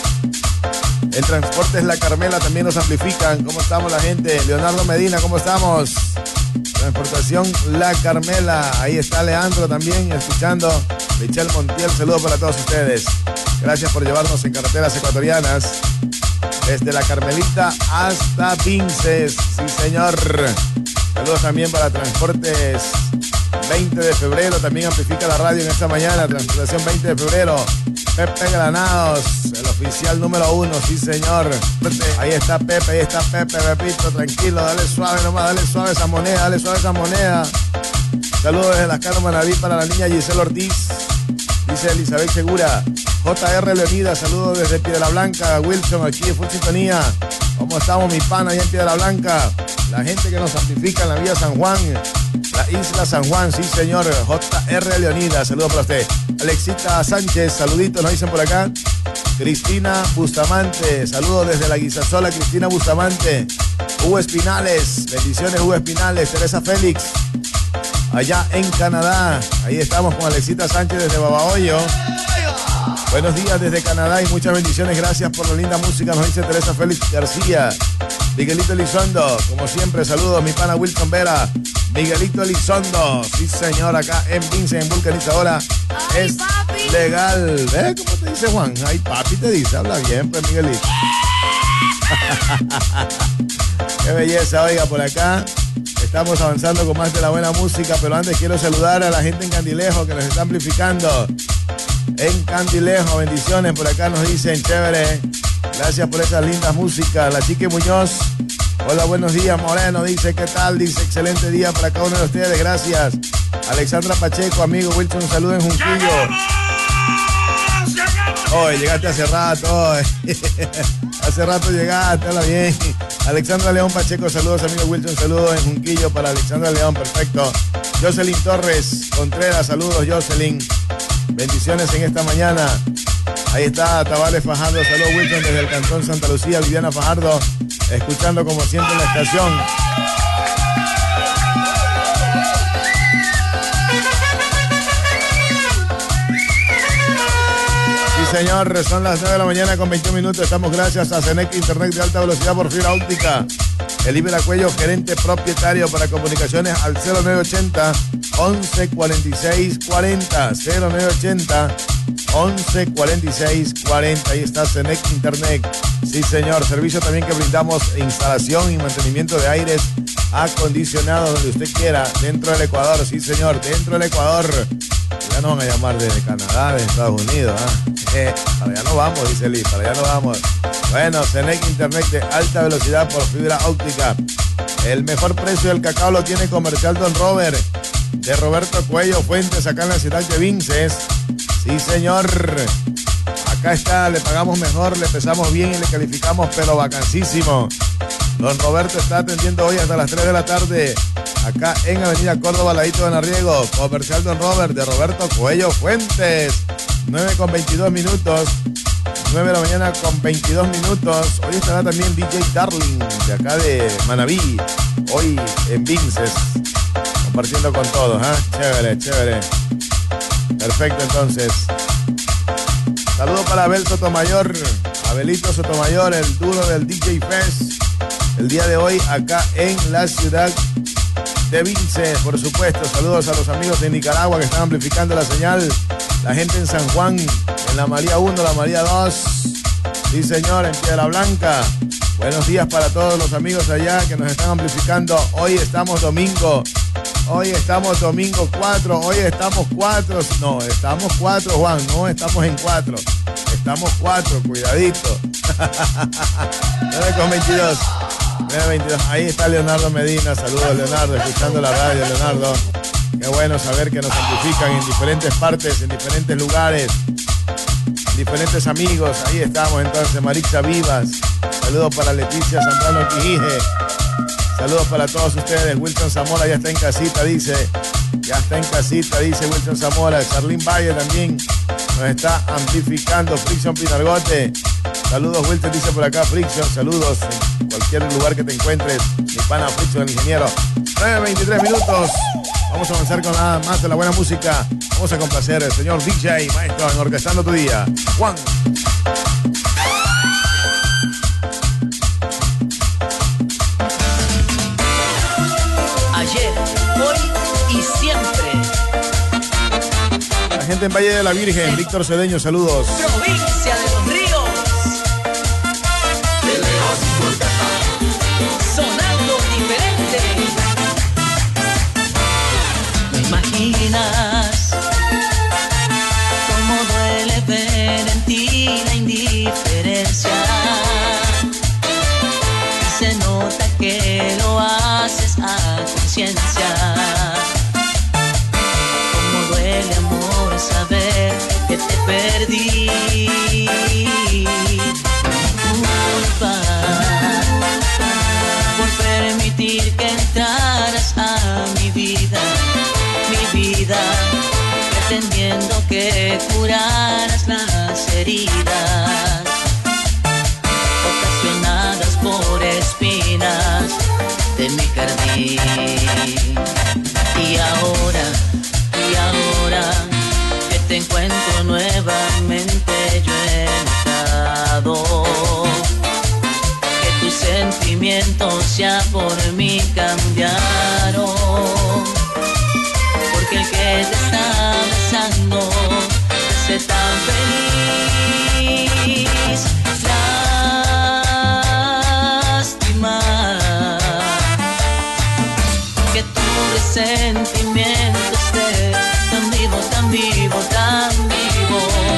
En Transportes La Carmela también nos amplifican. ¿Cómo estamos la gente? Leonardo Medina, ¿cómo estamos? Transportación La Carmela, ahí está Leandro también escuchando. Michelle Montiel, saludos para todos ustedes. Gracias por llevarnos en carreteras ecuatorianas desde La Carmelita hasta Vinces, sí señor. Saludos también para Transportes 20 de febrero, también amplifica la radio en esta mañana. Transportación 20 de febrero, Pepe Granados, el oficial número 1, sí señor. Ahí está Pepe, Pepito, tranquilo, dale suave nomás, dale suave esa moneda. Saludos desde las Caro Manaví para la niña Giselle Ortiz, dice Elizabeth Segura. JR Leonidas, saludos desde Piedra Blanca. Wilson, aquí en full sintonía. ¿Cómo estamos, mi pana, allá en Piedra Blanca? La gente que nos amplifica en la vía San Juan, la isla San Juan, sí señor. JR Leonidas, saludos para usted. Alexita Sánchez, saluditos, nos dicen por acá. Cristina Bustamante, saludos desde la Guisasola, Cristina Bustamante. Hugo Espinales, bendiciones Hugo Espinales. Teresa Félix, allá en Canadá. Ahí estamos con Alexita Sánchez desde Babahoyo. Buenos días desde Canadá y muchas bendiciones. Gracias por la linda música, nos dice Teresa Félix García. Miguelito Elizondo, como siempre, saludos mi pana Wilson Vera. Miguelito Elizondo, sí señor, acá en Vince, en Vulcanizadora. Ay, es papi. Legal. ¿Cómo te dice Juan? Ay, papi te dice, habla bien, pues Miguelito. Qué belleza, oiga, por acá estamos avanzando con más de la buena música, pero antes quiero saludar a la gente en Candilejo que nos está amplificando. en Candilejo. Bendiciones, por acá nos dicen, chévere. Gracias por esas lindas músicas. La Chiqui Muñoz. Hola, buenos días, Moreno. Dice, ¿qué tal? Dice, excelente día para cada uno de ustedes. Gracias. Alexandra Pacheco, amigo Wilson, un saludo en Junquillo. Oye, llegaste hace rato. Hace rato llegaste, habla bien. Alexandra León Pacheco, saludos, amigo Wilson, saludos en Junquillo para Alexandra León, perfecto. Jocelyn Torres Contreras, saludos, Jocelyn. Bendiciones en esta mañana. Ahí está Tabales Fajardo, saludos, Wilson, desde el Cantón Santa Lucía. Viviana Fajardo, escuchando como siempre en la estación. Señor, son las 9 de la mañana con 21 minutos. Estamos gracias a Senec Internet de alta velocidad por fibra óptica. Elíber Acuello, gerente propietario para comunicaciones al 0980 11 46 40. 0980 11 46 40. Ahí está Senec Internet. Sí, señor. Servicio también que brindamos instalación y mantenimiento de aires acondicionados donde usted quiera, dentro del Ecuador. Sí, señor, dentro del Ecuador. Ya no van a llamar desde Canadá, de Estados Unidos. Para allá no vamos, dice Lee, para allá no vamos. Bueno, Senec Internet de alta velocidad por fibra óptica. El mejor precio del cacao lo tiene Comercial Don Robert, de Roberto Cuello Fuentes, acá en la ciudad de Vinces. Sí, señor. Acá está, le pagamos mejor, le pesamos bien y le calificamos, pero vacancísimo. Don Roberto está atendiendo hoy hasta las 3 de la tarde. Acá en Avenida Córdoba, ladito de Narriego. Comercial Don Robert, de Roberto Cuello Fuentes. 9 con 22 minutos. 9 de la mañana con 22 minutos. Hoy estará también DJ Darling, de acá de Manabí. Hoy en Vinces, compartiendo con todos. Chévere, chévere. Perfecto, entonces. Saludo para Abel Sotomayor. Abelito Sotomayor, el duro del DJ Fest. El día de hoy acá en la ciudad de Vinces, por supuesto. Saludos a los amigos de Nicaragua que están amplificando la señal. La gente en San Juan, en la María 1, la María 2. Sí, señor, en Piedra Blanca. Buenos días para todos los amigos allá que nos están amplificando. Hoy estamos domingo. Hoy estamos domingo 4. Hoy estamos 4. No, estamos 4, Juan. No estamos en 4. Estamos 4, cuidadito. 9 con 22. 9:22. Ahí está Leonardo Medina. Saludos, Leonardo, escuchando la radio, Leonardo. Qué bueno saber que nos amplifican en diferentes partes, en diferentes lugares, en diferentes amigos. Ahí estamos entonces. Marixa Vivas. Saludos para Leticia Zambrano Quijije. Saludos para todos ustedes. Wilson Zamora ya está en casita, dice. Ya está en casita, dice Wilson Zamora. Charlín Valle también nos está amplificando. Friction Pinargote. Saludos, Wilson, dice por acá Friction. Saludos en cualquier lugar que te encuentres. Mi pana Friction, el ingeniero. 9:23 minutos. Vamos a avanzar con nada más de la buena música. Vamos a complacer al señor DJ, maestro, en Orquestando tu Día. Juan. Ayer, hoy y siempre. La gente en Valle de la Virgen, Víctor Cedeño, saludos. Provincia de Los Ríos. De León, sonando diferente. ¿Me imaginas cómo duele ver en ti la indiferencia? Se nota que lo haces a conciencia. Cómo duele, amor, saber que te perdí. Culpa por permitir que entraras a mi vida, pretendiendo que curaras las heridas ocasionadas por espinas de mi jardín. Y ahora que te encuentro nuevamente, yo he notado que tus sentimientos ya por mí cambiaron, porque el que te está besando te hace tan feliz. Lástima que tu resentimiento esté tan vivo, tan vivo, tan vivo.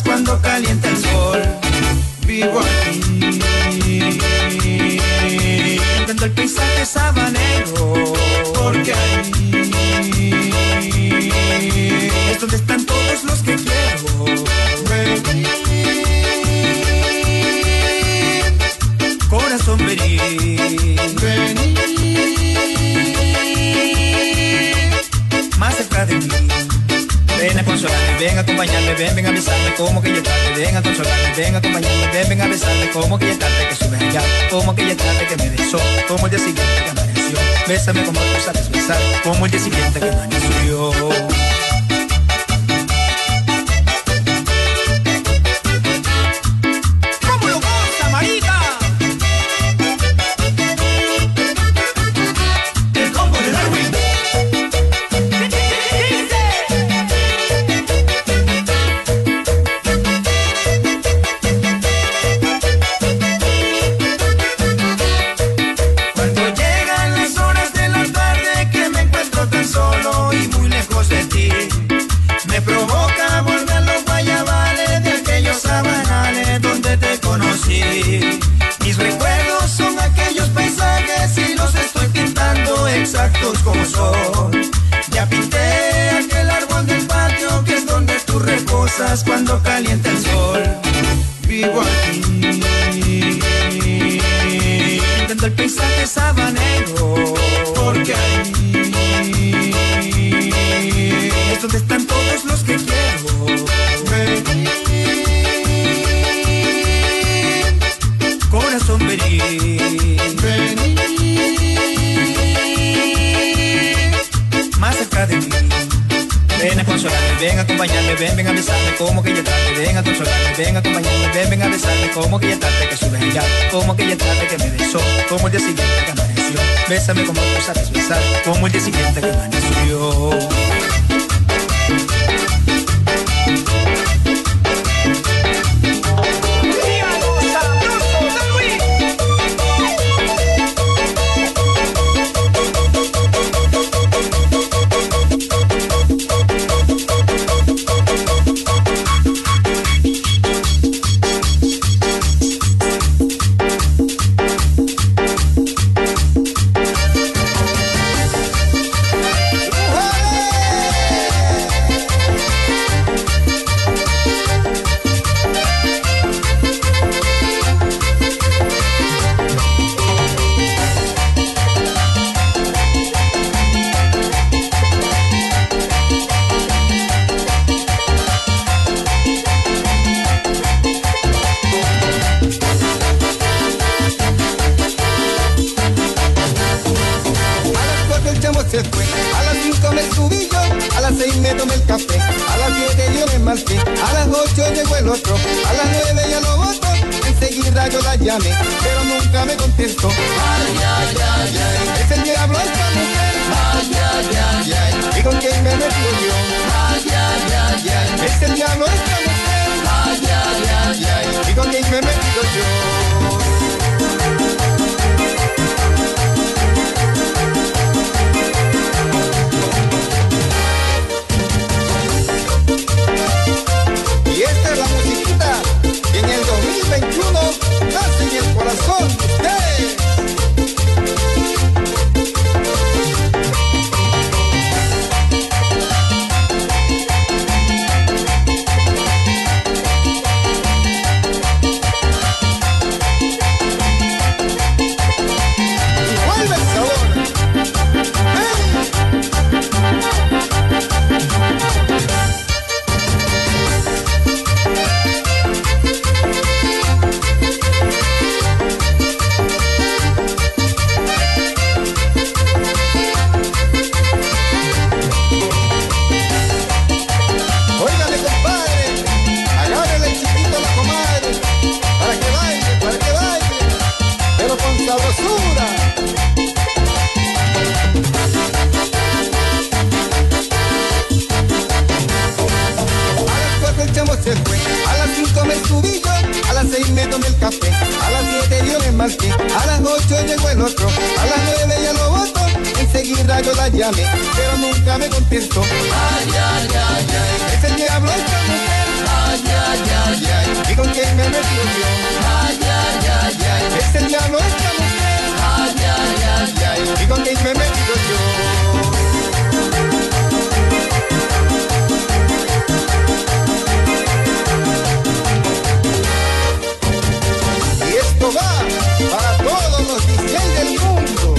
cuando calienta el sol. Vivo aquí, viendo el paisaje sabanero, porque ahí es donde están todos los que quiero venir. Corazón, venir, venir más cerca de mí. Ven a consolarme, ven a acompañarme, ven a besarme, como que ya tarde. Ven a consolarme, ven a acompañarme, ven a besarme, como que ya tarde que sube allá, como que ya tarde que me besó, como el día siguiente que amaneció. Bésame como tú sabes besar, como el día siguiente que amaneció. Mis recuerdos son aquellos paisajes y los estoy pintando exactos como son. Ya pinté aquel árbol del patio que es donde tú reposas cuando calienta el sol. Vivo aquí, viendo el paisaje sabanero, porque ahí es donde están todos los que quiero venir. Corazón, venir, venir más cerca de mí. Ven a consolarme, ven a acompañarme, ven a besarme, como que ya tarde. Ven a consolarme, ven a acompañarme, ven a besarme, como que ya tarde que sube allá, como que ya tarde que me besó, como el día siguiente que amaneció. Bésame como tú sabes besar, como el día siguiente que amaneció. Pero nunca me contestó. Ay, ay, ay, ay. Es el diablo esta mujer. Ay, ay, ay, ay. ¿Y con quién me metí yo? Ay, ay, ay, ay. Es el diablo esta mujer. Ay, ay, ay, ay. ¿Y con quién me metí yo? Y esta es la musiquita que en el 2021 nace en el corazón de ustedes. ¡Vuelve el sabor! Se fue. A las 5 me subí yo, a las 6 me tomé el café, a las 7 yo me marqué, a las 8 llegó el otro, a las 9 ya lo botó, enseguida yo la llamé, pero nunca me contestó. Ay, ay, ay, ay. Es el diablo esta mujer. Ay, Ay, ay, ay, ay. ¿Y con quién me metí yo? Ay, ay, ay, ay. Es el diablo esta mujer. Ay, ay, ay, ay. ¿Y con quién me he metido yo? Y esto va para todos los DJs del mundo.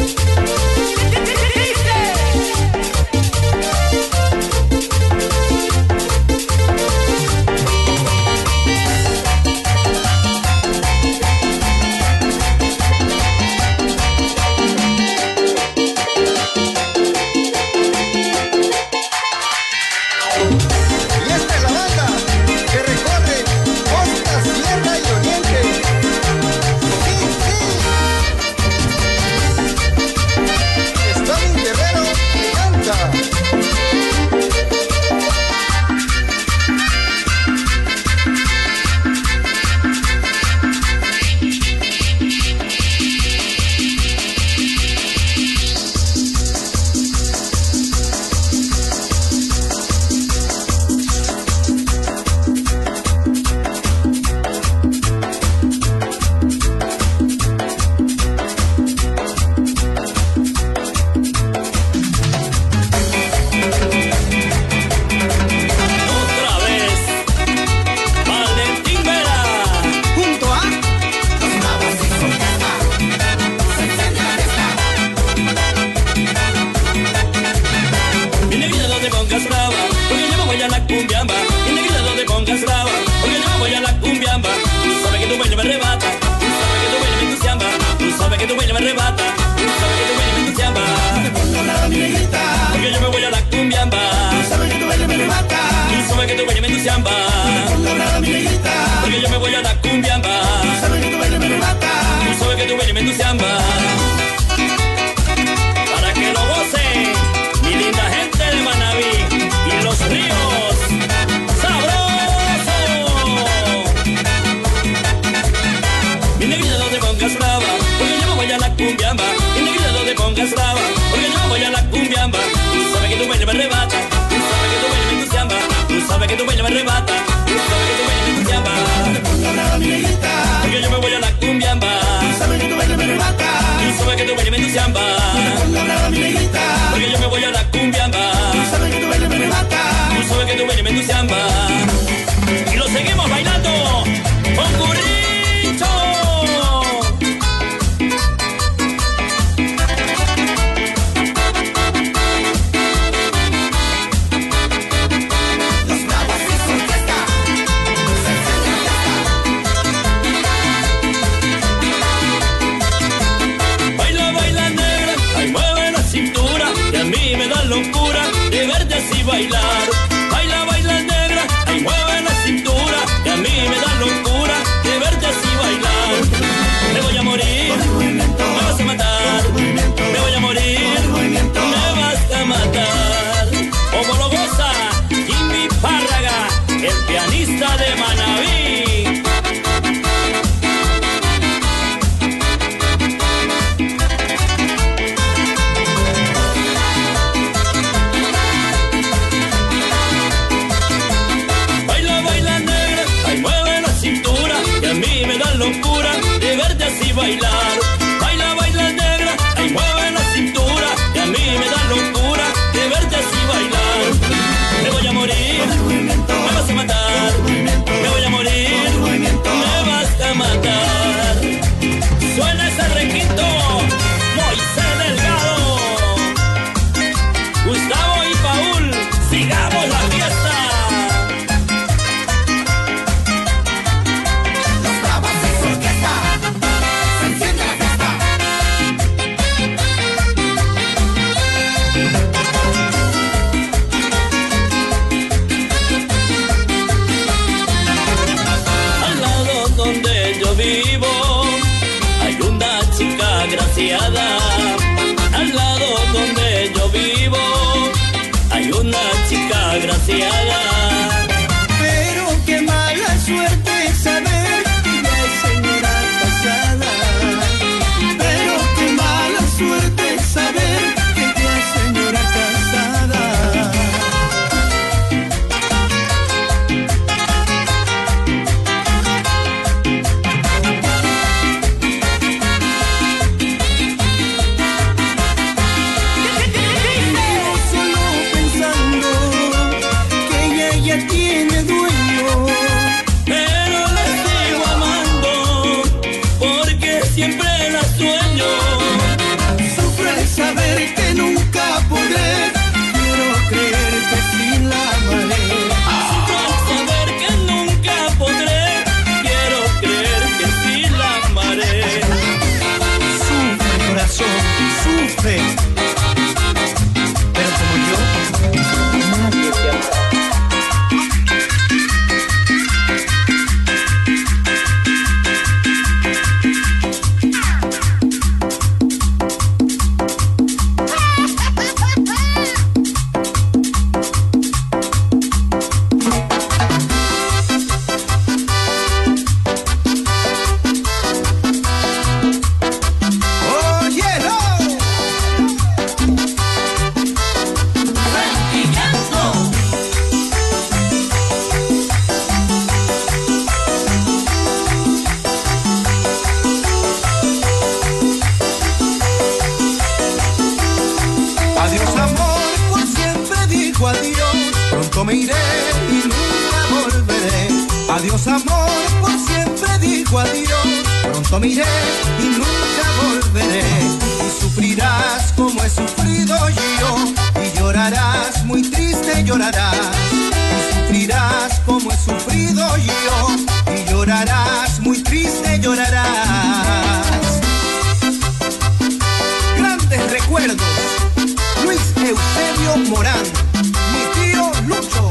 dijo adiós, pronto me iré y nunca volveré. Y sufrirás como he sufrido yo, y llorarás, muy triste llorarás. Y sufrirás como he sufrido yo, y llorarás, muy triste llorarás. Grandes recuerdos, Luis Eusebio Morán, mi tío Lucho.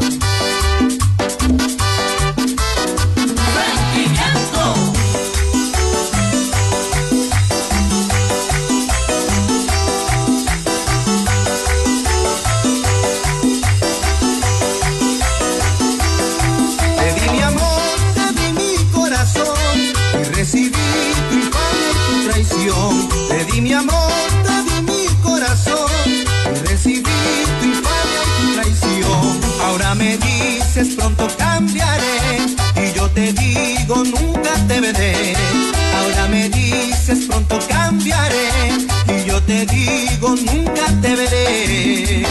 Recibí tu infamia y tu traición. Te di mi amor, te di mi corazón. Y recibí tu infamia y tu traición. Ahora me dices pronto cambiaré, y yo te digo nunca te veré. Ahora me dices pronto cambiaré, y yo te digo nunca te veré.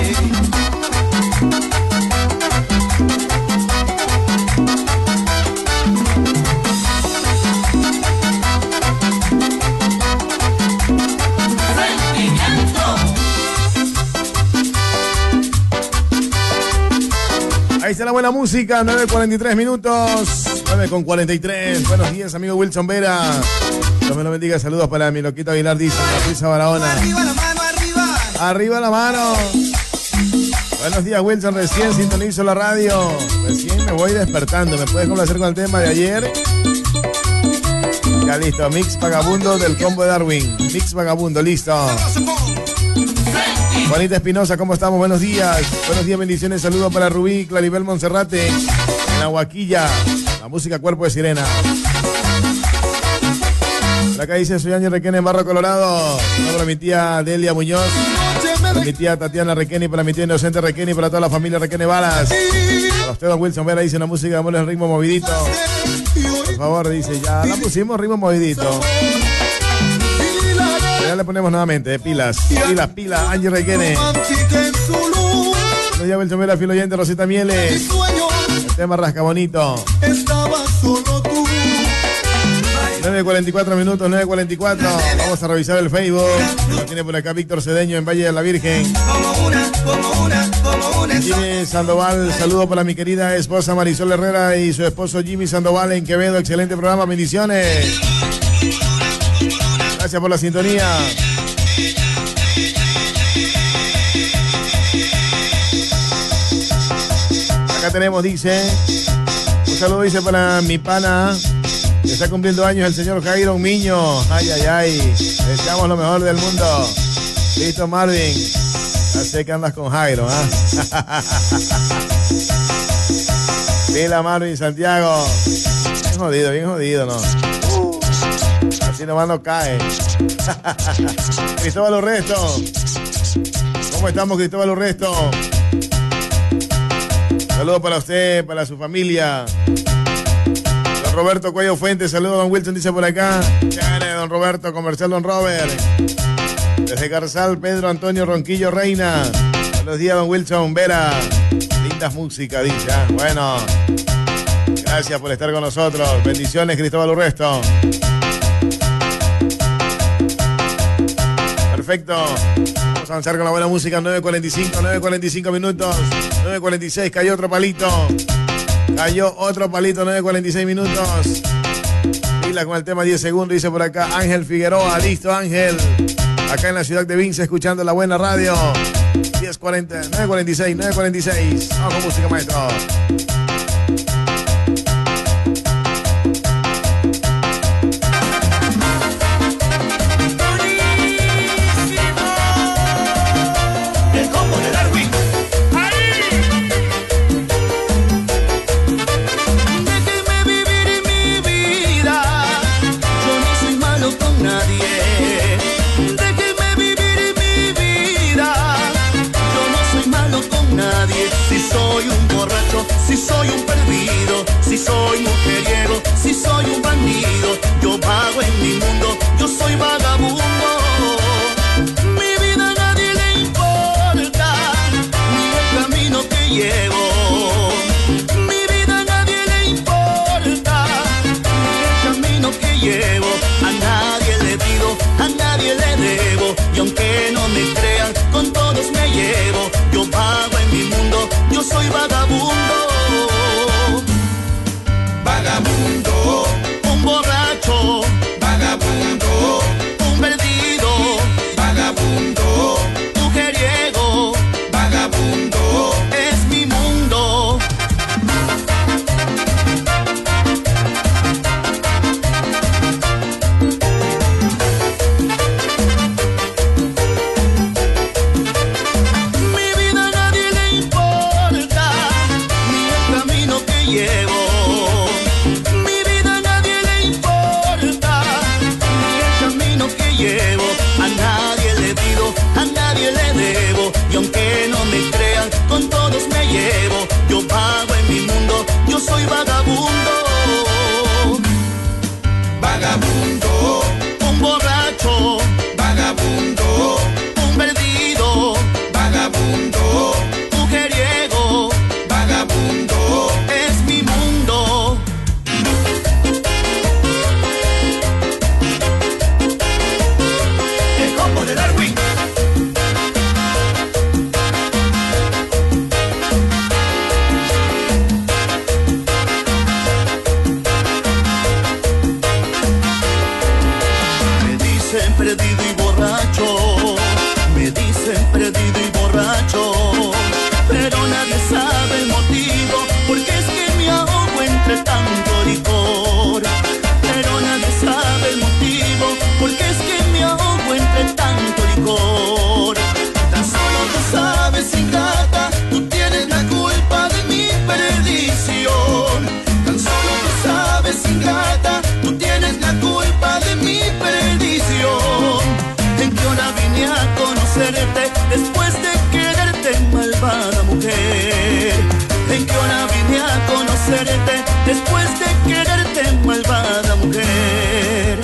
Ahí está la buena música, 9:43 minutos, 9:43. Buenos días, amigo Wilson Vera. Dios me lo bendiga, saludos para mi loquito Aguilar, dice Patricia Barahona. Arriba la mano, arriba. Arriba la mano. Buenos días, Wilson, recién sintonizo la radio. Recién me voy despertando. ¿Me puedes complacer con el tema de ayer? Ya listo, Mix Vagabundo del combo de Darwin. Mix Vagabundo, listo. Juanita Espinosa, ¿cómo estamos? Buenos días. Buenos días, bendiciones. Saludos para Rubí Claribel Monserrate en la Huaquilla. La música Cuerpo de Sirena. Acá dice, soy Ángel Requene en Barro Colorado. Para mi tía Delia Muñoz. Para mi tía Tatiana Requene. Para mi tía Inocente Requene. Para toda la familia Requene Balas. Para usted, don Wilson Vera, dice una música de amor en ritmo movidito. Por favor, dice, ya la pusimos ritmo movidito. Ya le ponemos nuevamente, pilas, Ángel Requene. Buenos días, Wilson Vera, fiel oyente, Rosita Mieles. El tema rasca bonito. Estaba solo tú. 9:44 minutos, 9:44. Vamos a revisar el Facebook. Lo tiene por acá Víctor Cedeño en Valle de la Virgen. Jimmy Sandoval, saludo para mi querida esposa Marisol Herrera y su esposo Jimmy Sandoval en Quevedo. Excelente programa, bendiciones. Gracias por la sintonía. Acá tenemos, dice, un saludo, dice, para mi pana que está cumpliendo años, el señor Jairo Miño. Ay, ay, ay. Deseamos lo mejor del mundo. Listo, Marvin. Ya sé que andas con Jairo, ¿ah? Pila, Marvin, Santiago. Bien jodido, ¿no? Así nomás no cae. Cristóbal Urresto. ¿Cómo estamos, Cristóbal Urresto? Saludos para usted, para su familia. Don Roberto Cuello Fuentes, saludos, don Wilson, dice por acá. Chévere, don Roberto, comercial, don Robert. Desde Garzal, Pedro Antonio Ronquillo Reina. Buenos días, don Wilson Vera. Lindas músicas, dice. Bueno, gracias por estar con nosotros. Bendiciones, Cristóbal Urresto. Perfecto. Vamos a avanzar con la buena música. 9:45 minutos. 9:46. Cayó otro palito. 9:46 minutos. Pila con el tema 10 segundos. Dice por acá Ángel Figueroa. Listo, Ángel. Acá en la ciudad de Vince, escuchando la buena radio. 9:46. Vamos con música, maestro. Si perdido y borracho, me dicen perdido y borracho, pero nadie sabe el motivo, porque es que me ahogo entre tanto licor. Pero nadie sabe el motivo, porque es que me ahogo entre tanto licor. Tan solo tú sabes, ingrata, tú tienes la culpa de mi perdición. Tan solo tú sabes, ingrata, tú tienes la culpa de mi perdición. ¿En qué hora vine a conocerte después de quererte, malvada mujer? ¿En qué hora vine a conocerte después de quererte, malvada mujer?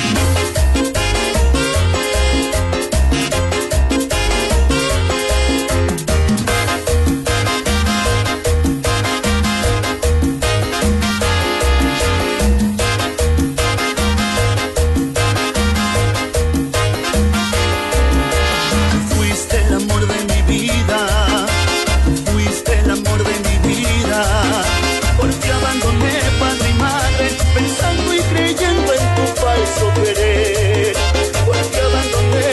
Fuiste el amor de mi vida, fuiste el amor de mi vida, porque abandoné padre y madre, pensando y creyendo en tu falso querer. Porque abandoné,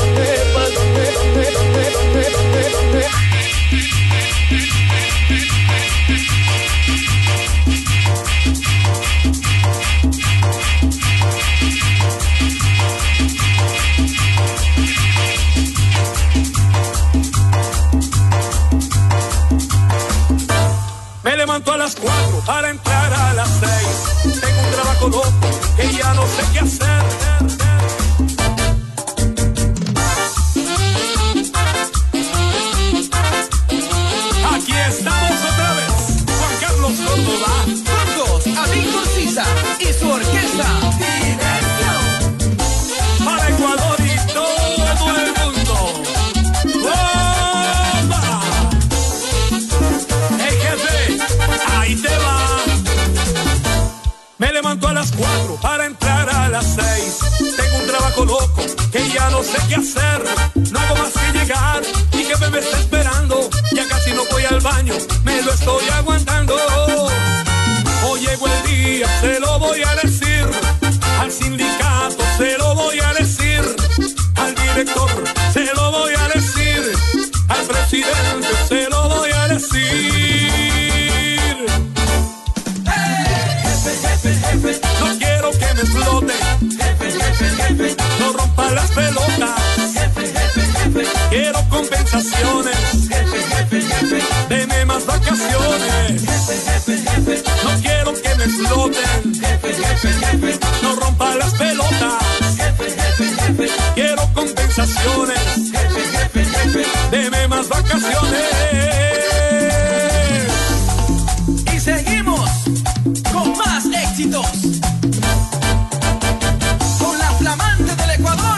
Me levanto a las 4 para entrar a las 6. Tengo un trabajo loco que ya no sé qué hacer. Aquí estamos otra vez, Juan Carlos Córdoba, Juntos a Víctor Sisa y su orquesta. Diversión. Para Ecuador y todo el mundo. ¡Opa! ¡Hey, jefe! Ahí te va. Me levanto a las 4 para entrar a las 6. Tengo un trabajo loco que ya no sé qué hacer. No hago más que llegar y que me está esperando. Ya casi no voy al baño, me lo estoy aguantando. Hoy llegó el día, se lo voy a decir. Al sindicato se lo voy a decir. Al director se lo voy a decir. Al presidente se lo voy a decir. No quiero que me explote. No rompa las pelotas. Quiero compensaciones. Deme más vacaciones. No quiero que me exploten. No rompa las pelotas. Quiero compensaciones. Deme más vacaciones. Y seguimos con más éxitos. Con la flamante del Ecuador.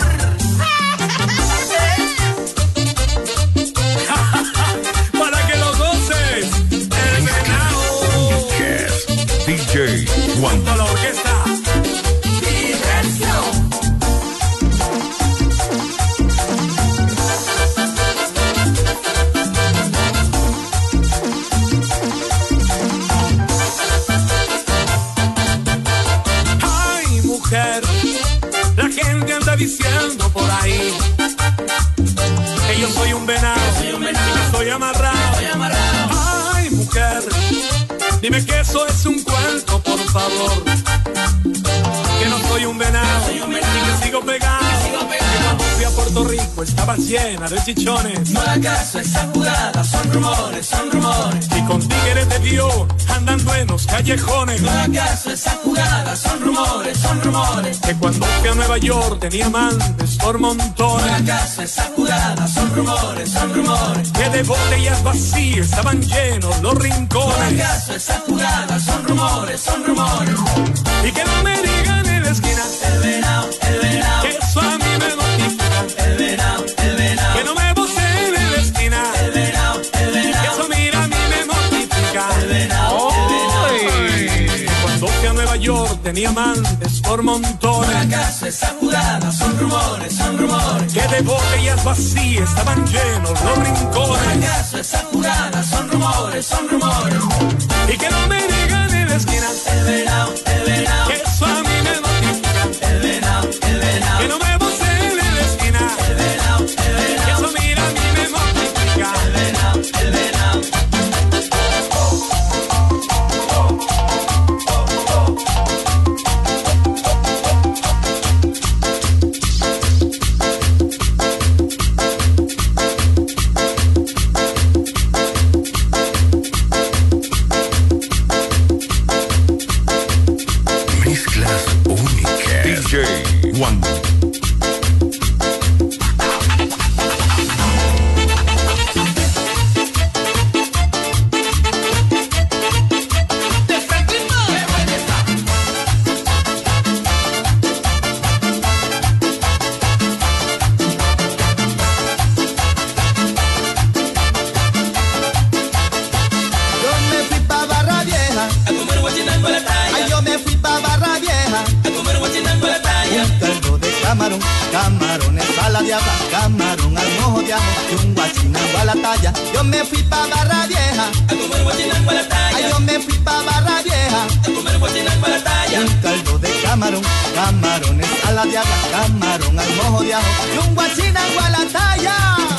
Para que lo goces. El venado. DJ Juan. Junto a la orquesta. Diversión. Ay, mujer, la gente anda diciendo por ahí que yo soy un venado, y que estoy amarrado. Ay, mujer, dime que eso es un cuento, por favor. Que no soy un venado, y que sigo pegado. Que cuando fui a Puerto Rico estaba llena de chichones. No hagas caso a esa jugada, son rumores, son rumores. Y con tigres de Dios andando en los callejones. No hagas caso a esa jugada, son rumores, son rumores. Que cuando fui a Nueva York tenía amantes por montones. No hagas caso a esa jugada, son rumores, son rumores. Que de botellas vacías estaban llenos los rincones. No hagas caso a esa jugada, son rumores, son rumores. Y que no me digan en la esquina el venado, que eso a mí me mortifica. el venado, Que no me voceen en la esquina el venado, que eso mira a mí me mortifica. el venado, Que cuando fui a Nueva York tenía amantes por montones. No hagas caso a esa jugada, son rumores, son rumores. Que de botellas vacías estaban llenos los rincones. No hagas caso a esa jugada, son rumores, son rumores. Y que no me digan en la esquina el venado, que eso a mí me mortifica. el venado, Que no me voceen únicas. DJ Juan. Camarón, ensalada de diabla, camarón al mojo de ajo y un guachinango a la talla. Yo me fui pa' Barra Vieja a comer guachinango a la talla. Ay, yo me fui pa' Barra Vieja a comer guachinango a la talla. Un caldo de camarón, camarón, ensalada de diabla, camarón al mojo de ajo y un guachinango a la talla.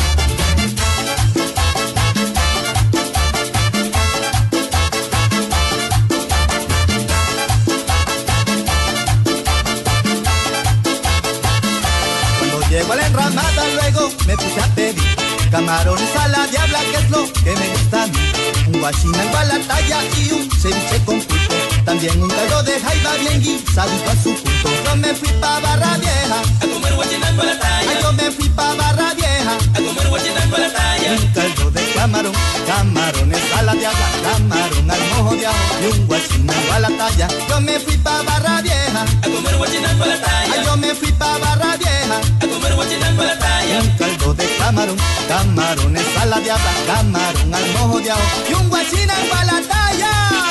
Llego a la enramada, luego me puse a pedir camarones a la diabla, que es lo que me gusta a mí. Un guachinango a la talla y un ceviche con pulpo. También un caldo de jaiba bien guisadito a su punto. Yo me fui pa' Barra Vieja a comer guachinango a la talla. Ay, yo me fui pa' Barra Vieja a comer guachinango a la talla. Un caldo de camarón, camarones a la diabla, camarón al mojo de ajo y un guachinango a la talla. Yo me fui pa' Barra Vieja a comer guachinango a la talla. Ay, yo me fui pa' Barra Vieja a comer guachinango a la talla. Un caldo de camarón, camarones a la diabla, camarón al mojo de ajo y un guachinango a la talla.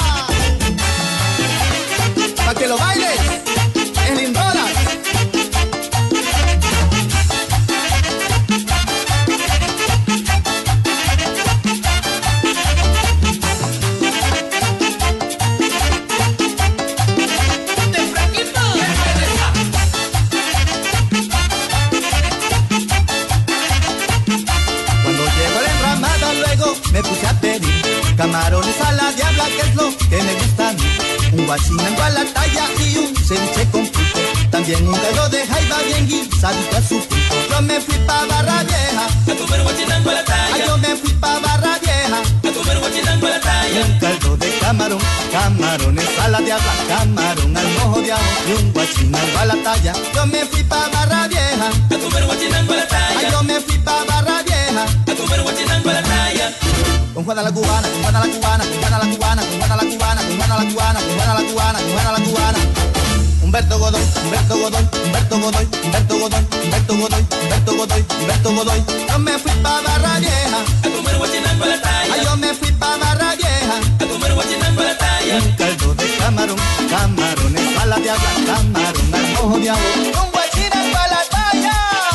Pa' que lo bailes, es lindola. Me puse a pedir camarones a la diabla, que es lo que me gusta a mí. Un guachinango a la talla y un ceviche con pulpo. También un caldo de jaiba bien guisadito a su punto. Yo me fui pa' Barra Vieja a comer guachinango a la talla. Ay, yo me fui pa' Barra Vieja a comer guachinango a la talla. Un caldo de camarón, camarones a la diabla, camarón al mojo de ajo y un guachinango a la talla. Yo me fui pa' Barra Vieja a comer guachinango a la talla. Ay, yo me fui pa' Barra Vieja a comer guachinango a la talla. Con Juana la cubana, con Juana la cubana, con Juana la cubana, con Juana la cubana, con Juana la cubana, con Juana la cubana, con Juana la cubana. Humberto Godoy, Humberto Godoy, Humberto Godoy, Humberto Godoy, Humberto Godoy, Humberto Godoy, Humberto Godoy. Yo me fui pa' Barra Vieja a comer guachinango a la talla. Ay, yo me fui pa' Barra Vieja a comer guachinango a la talla. Un caldo de camarón, camarones a la diabla, camarón al mojo de ajo, un guachinango a la talla.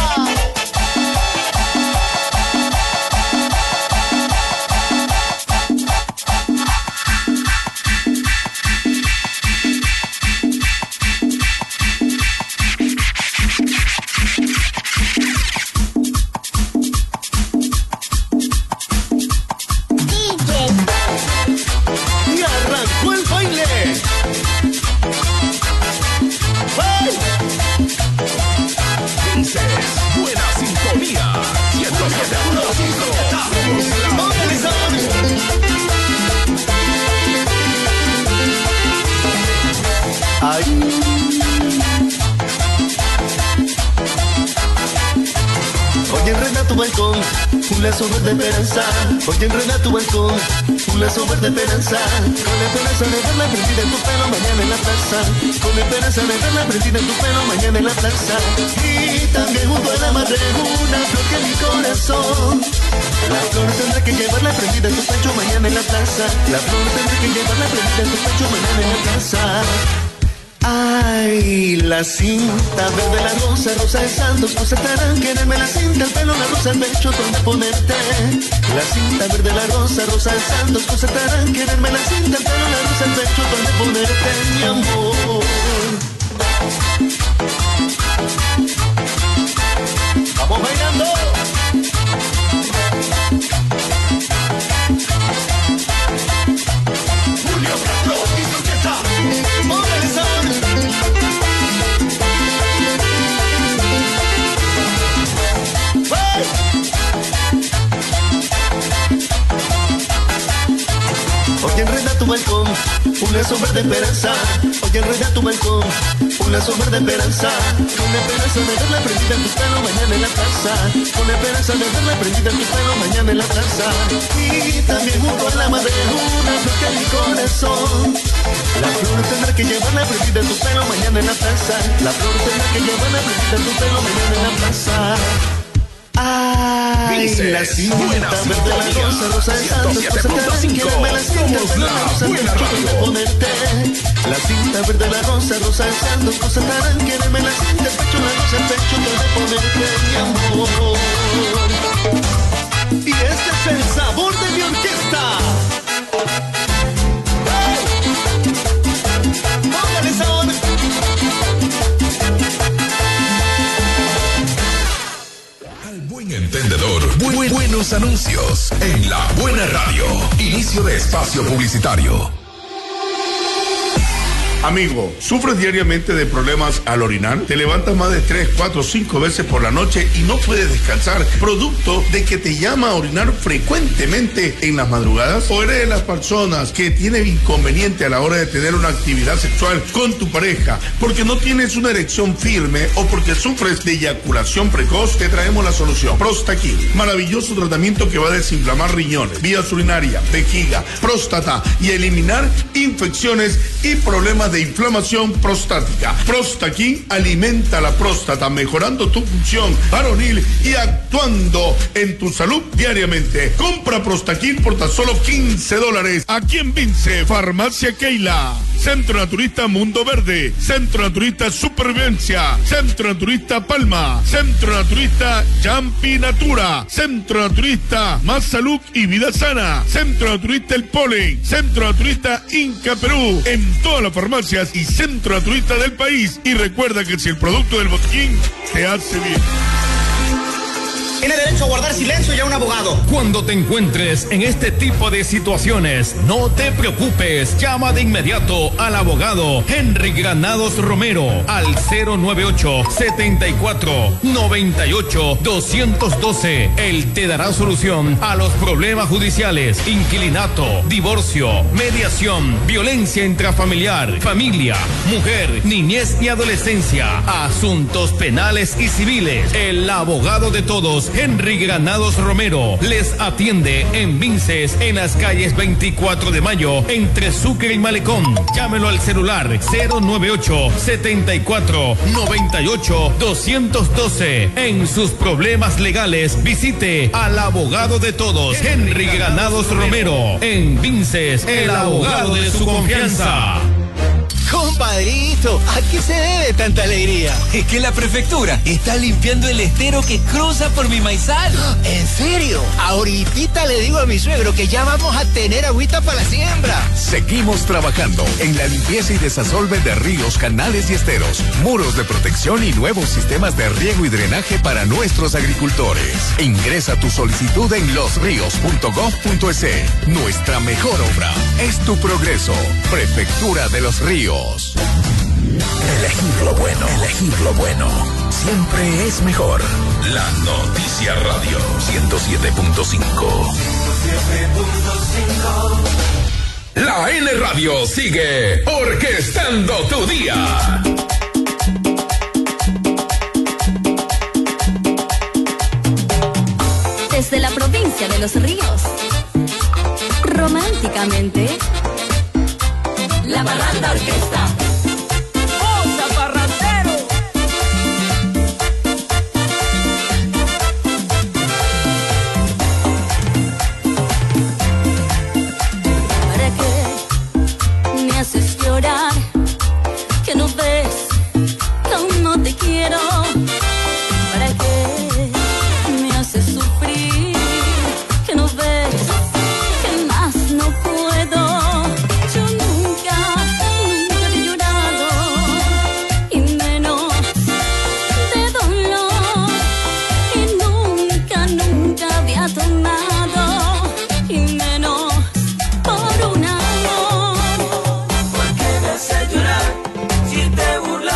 Hoy enreda tu balcón un lazo verde esperanza. Hoy enreda tu balcón un lazo verde esperanza. Con la esperanza de ver la prendida en tu pelo mañana en la plaza. Con la esperanza de ver la prendida en tu pelo mañana en la plaza. Y también junto a la madre una flor que mi corazón. La flor tendrá que llevar la prendida en tu pecho mañana en la plaza. La flor tendrá que llevar la prendida en tu pecho mañana en la plaza. Ay, la cinta verde, la rosa, rosa de santos, pues estarán, quererme la cinta, el pelo, la rosa, el pecho, donde ponerte. La cinta verde, la rosa, rosa de santos, pues estarán, quererme la cinta, el pelo, la rosa, el pecho, donde ponerte, mi amor. Vamos bailando. Julio Castro y su orquesta. Hoy enreda tu balcón un lazo verde esperanza. Hoy enreda tu balcón, un lazo verde esperanza. Con la esperanza de verla prendida en tu pelo mañana en la plaza. Con la esperanza de verla prendida en tu pelo mañana en la plaza. Y también junto a la madre una flor que mi corazón. La flor tendrá que llevarla prendida en tu pelo mañana en la plaza. La flor tendrá que llevarla prendida en tu pelo mañana en la plaza. Ay, la cinta verde, la rosa, rosa de santos, me la somos la buena radio. Ponerte. La cinta verde, la rosa, rosa de santos, cosa tan que me la cinta, el pecho, la rosa, el pecho, todo ponerte, mi amor. Y este es el sabor de mi orquesta. ¡Póngale sabor! Entendedor, buenos anuncios en la buena radio. Inicio de espacio publicitario. Amigo, ¿sufres diariamente de problemas al orinar? ¿Te levantas más de 3, 4, 5 veces por la noche y no puedes descansar, producto de que te llama a orinar frecuentemente en las madrugadas? ¿O eres de las personas que tienen inconveniente a la hora de tener una actividad sexual con tu pareja porque no tienes una erección firme o porque sufres de eyaculación precoz? Te traemos la solución. Prostaquil, maravilloso tratamiento que va a desinflamar riñones, vías urinarias, vejiga, próstata y eliminar infecciones y problemas de inflamación prostática. Prostaquil alimenta la próstata, mejorando tu función varonil y actuando en tu salud diariamente. Compra Prostaquil por tan solo $15. Aquí en Vince, Farmacia Keila, Centro Naturista Mundo Verde, Centro Naturista Supervivencia, Centro Naturista Palma, Centro Naturista Yampi Natura, Centro Naturista Más Salud y Vida Sana, Centro Naturista El Polen, Centro Naturista Inca Perú, en todas las farmacias y centro naturista del país. Y recuerda que si el producto del botiquín te hace bien, tiene derecho a guardar silencio y a un abogado. Cuando te encuentres en este tipo de situaciones, no te preocupes. Llama de inmediato al abogado Henry Granados Romero al 098-74-98-212. Él te dará solución a los problemas judiciales: inquilinato, divorcio, mediación, violencia intrafamiliar, familia, mujer, niñez y adolescencia, asuntos penales y civiles. El abogado de todos, Henry Granados Romero, les atiende en Vinces, en las calles 24 de Mayo, entre Sucre y Malecón. Llámelo al celular 098-74-98-212. En sus problemas legales, visite al abogado de todos, Henry Granados Romero, en Vinces, el abogado de su confianza. Compadrito, ¿a qué se debe tanta alegría? Es que la prefectura está limpiando el estero que cruza por mi maizal. ¿En serio? Ahorita le digo a mi suegro que ya vamos a tener agüita para la siembra. Seguimos trabajando en la limpieza y desasolve de ríos, canales y esteros, muros de protección y nuevos sistemas de riego y drenaje para nuestros agricultores. Ingresa tu solicitud en losrios.gov.es. Nuestra mejor obra es tu progreso. Prefectura de los Ríos. Elegir lo bueno, elegir lo bueno. Siempre es mejor. La Noticia Radio 107.5. La N Radio sigue orquestando tu día. Desde la provincia de Los Ríos, románticamente, la Parranda Orquesta. ¡Osa parrandero! ¿Para qué me haces llorar? Que no ves que aún no te quiero. ¿Para qué me haces sufrir? Que no ves que más no puedo. Yo nunca he llorado, y menos de dolor. Y nunca había tomado, y menos por un amor. ¿Por qué me haces llorar si te burlas?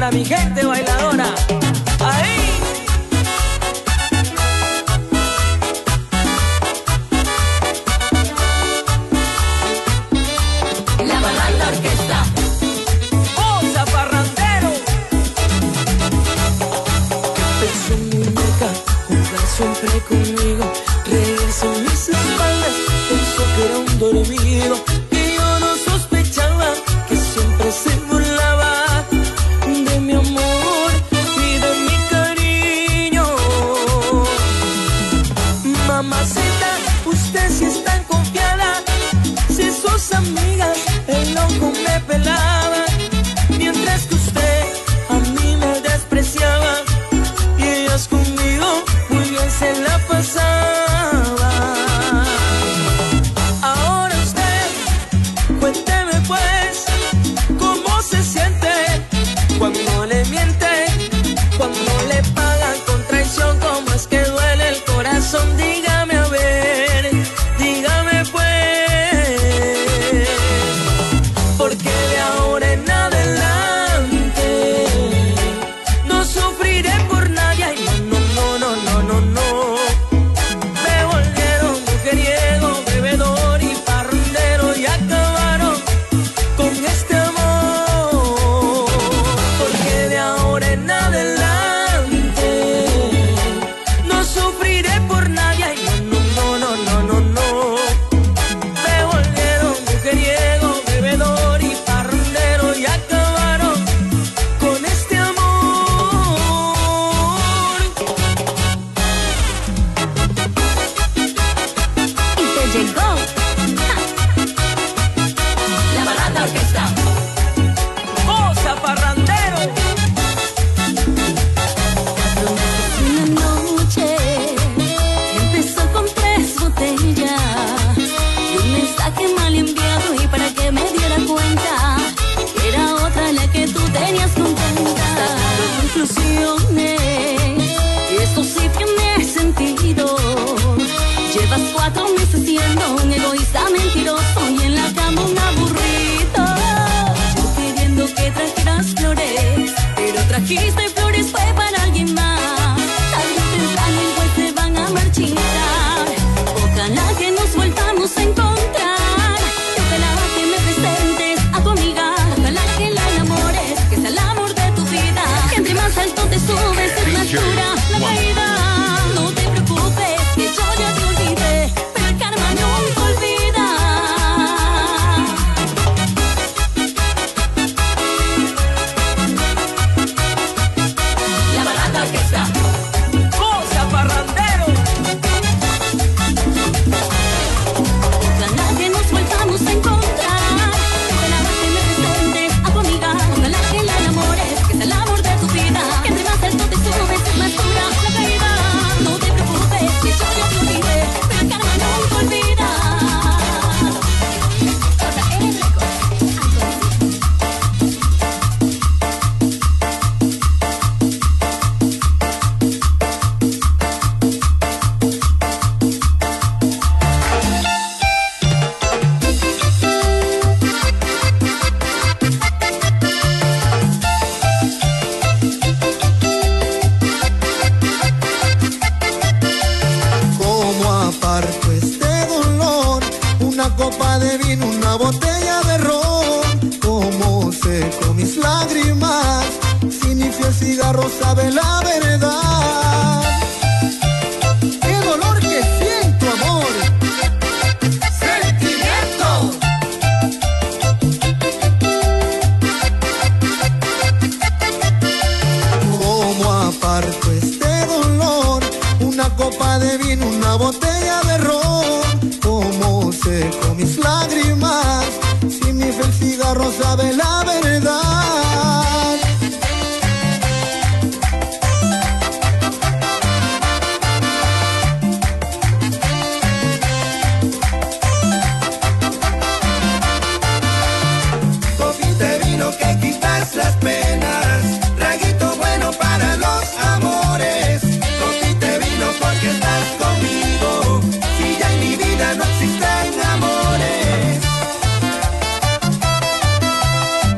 para mi gente bailadora. Ahí. La Parranda Orquesta. ¡Osa Parrandero! Pensó en mi muñeca, jugar siempre conmigo, reírse en mis espaldas, pensó que era un dormido, y yo no sospechaba que siempre se burlaba de mi amor y de mi cariño. Mamacita, usted sí es tan confiada, si sus amigas el loco me pelaba, mientras que usted a mí me despreciaba. Conmigo muy bien se la pasaba. Ahora usted, cuénteme pues, ¿cómo se siente cuando le miente? Cuando le pagan con traición, ¿cómo es que duele el corazón? Dígame a ver, dígame pues, porque de ahora en adelante no sufriré por nadie. Me volvieron mujeriego, bebedor y parrandero y acabaron con este amor. Porque de ahora en adelante no sufriré por nadie. No. Me volvieron mujeriego, bebedor y parrandero y acabaron con este amor. Llegó La Parranda Orquesta. ¡Osa Parrandero! Una noche empezó con 3 botellas y un mensaje mal enviado, y para que me diera cuenta era otra la que tú tenías contenta. Conclusiones, y esto sí tiene sentido. Llevas 4 meses siendo un egoísta mentiroso y en la cama un aburrido. Yo pidiendo que trajeras flores, pero trajiste flores fue para alguien más. Tarde o temprano igual se van a marchitar. Ojalá que nos volvamos a encontrar. Y ojalá que me presentes a tu amiga. Ojalá que la enamores, que sea el amor de tu vida. Que entre más alto te subes es más dura la caída. No te preocupes, que yo ya te olvidé, pero el karma nunca olvida. La Parranda Orquesta. ¡Osa Parrandero! Ojalá que nos volvamos a encontrar. Ojalá que me presentes a tu amiga. Ojalá que la enamores, que sea el amor de tu vida. Que entre más alto te subes es más dura la caída. No te preocupes, que yo ya te olvidé, pero el karma nunca olvida. ¿Cómo aparto este dolor? Una copa de vino, una botella de ron. ¿Cómo seco mis lágrimas? Si ni fiel cigarro sabe la verdad. ¡Qué dolor que siento, amor! ¡Sentimiento! ¿Cómo aparto este dolor? Una copa de vino, una botella de ron. ¿Cómo seco mis lágrimas? Si mi fiel cigarro sabe la verdad. Copita de vino que quitas las penas, traguito bueno para los amores. Copita de vino porque estás conmigo, si ya en mi vida no existen amores.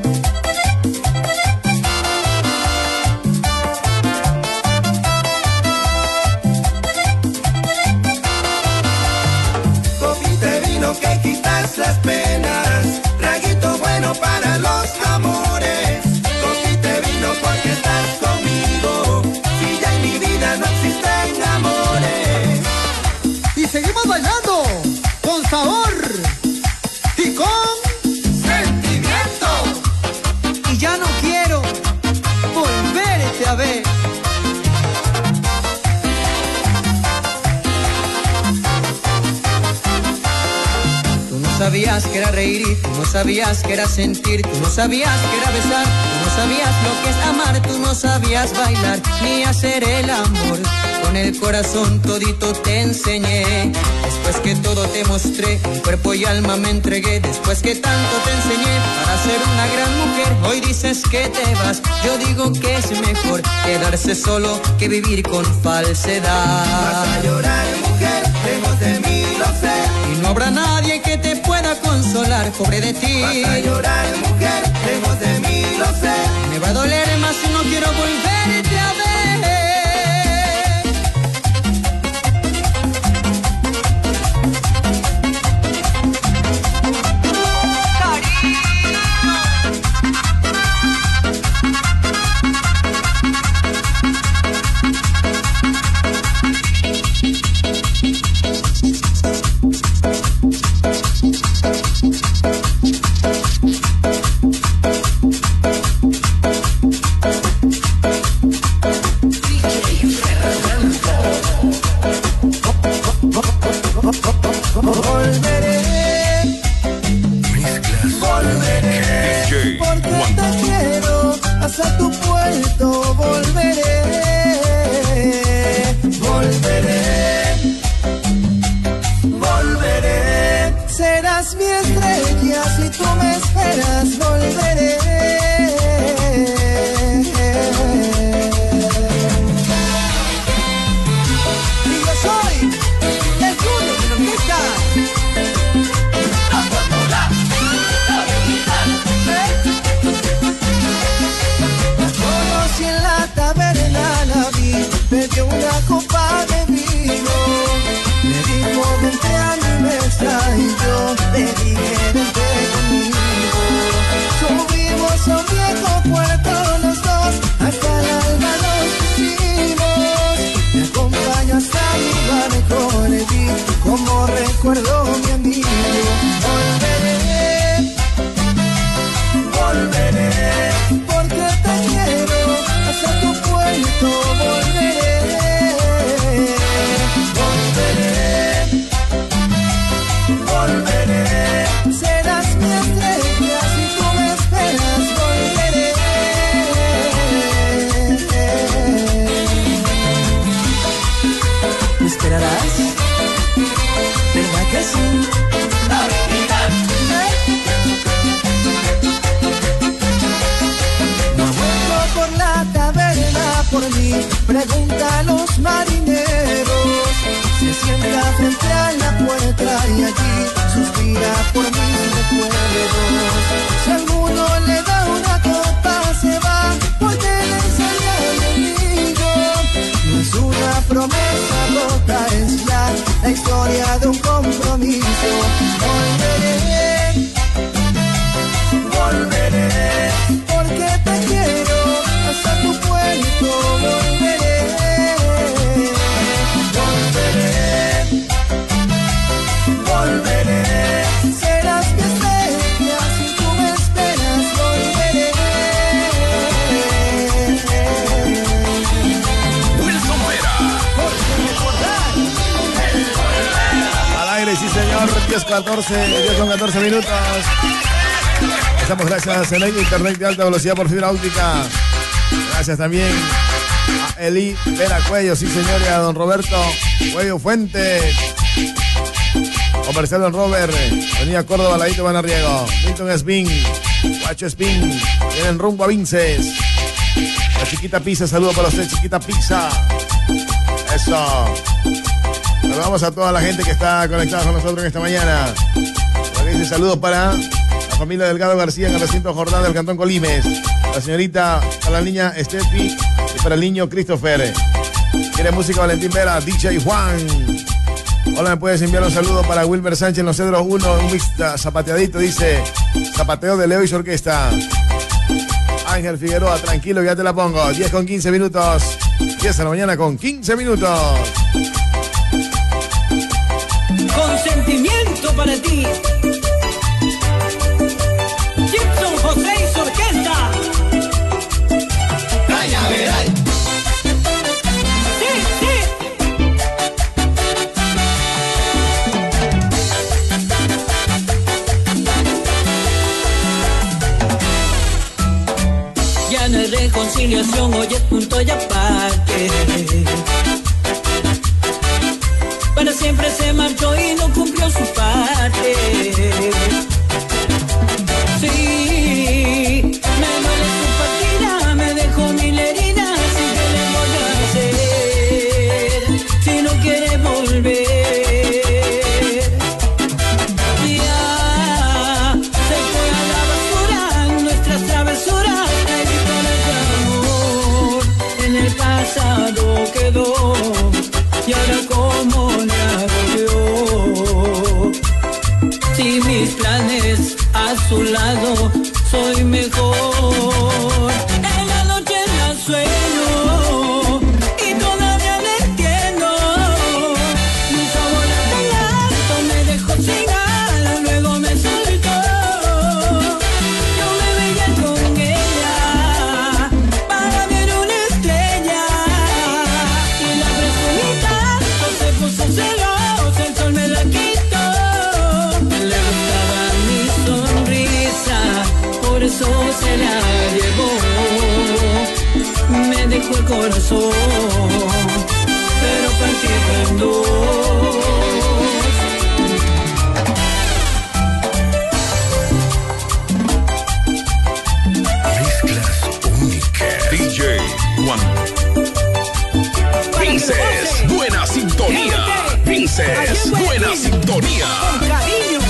sabías que era reír, tú no sabías que era sentir, tú no sabías que era besar, tú no sabías lo que es amar, tú no sabías bailar ni hacer el amor. Con el corazón todito te enseñé, después que todo te mostré, mi cuerpo y alma me entregué, después que tanto te enseñé para ser una gran mujer. Hoy dices que te vas, yo digo que es mejor quedarse solo que vivir con falsedad. Vas a llorar, mujer, lejos de mí, lo sé. Y no habrá nadie que te pueda consolar, pobre de ti. Vas a llorar, mujer, lejos de mí, lo sé. Me va a doler más si no quiero volverte a ver. Pregunta a los marineros, se sienta frente a la puerta y allí suspira por mis recuerdos. Si alguno le da una copa se va porque le enseña el enemigo. No es una promesa rota, es ya la historia de un compromiso. Volveré, volveré, porque te quiero hasta tu puerto. Volveré. Volveré, serás mi estrella si tú me esperas, volveré. Wilson Vera. Al aire, sí señor, 10 con 14 minutos. Estamos gracias a Electra Internet de alta velocidad por fibra óptica. Gracias también a Eli Vera Cuello, sí señor, y a don Roberto Cuello Fuentes. Comercial Don Robert, Avenida Córdoba, Ladito Banarriego, Milton Spin, Guacho Spin, vienen rumbo a Vinces. La Chiquita Pizza, saludo para usted, Chiquita Pizza. Eso. Saludamos a toda la gente que está conectada con nosotros en esta mañana. Dice saludos para la familia Delgado García en el recinto Jordán del Cantón Colimes. La señorita, para la niña Steffi y para el niño Christopher. Quiere música Valentín Vera, DJ Juan. Hola, me puedes enviar un saludo para Wilmer Sánchez en Los Cedros 1, un mix zapateadito, dice zapateo de Leo y su orquesta. Ángel Figueroa, tranquilo, ya te la pongo. 10 con 15 minutos. 10 de la mañana con 15 minutos. Consentimiento para ti. Gibson José y su orquesta. Cañaveral. ya no hay reconciliación, hoy es punto y aparte. Para siempre se marchó y no cumplió su parte. Sí, me duele su partida, me dejó mil heridas. ¿Y qué le voy a hacer si no quiere volver? Ya se fue a la basura nuestras travesuras. Amor en el pasado quedó. Y ahora cómo le hago yo, si mis planes a su lado soy mejor. En la noche la sueño y todavía le entiendo. Mi sabor de llanto me dejó sin ganas, luego me soltó. Yo me veía con ella para ver una estrella y la presumita se puso celosa, el sol me la quitó. Le gustaba mi sonrisa, por eso se la llevó. Me dejó el corazón, pero partido en dos. Mezclas únicas. DJ Juan. Princess, buena sintonía. Princess, buena sintonía. Con cariño.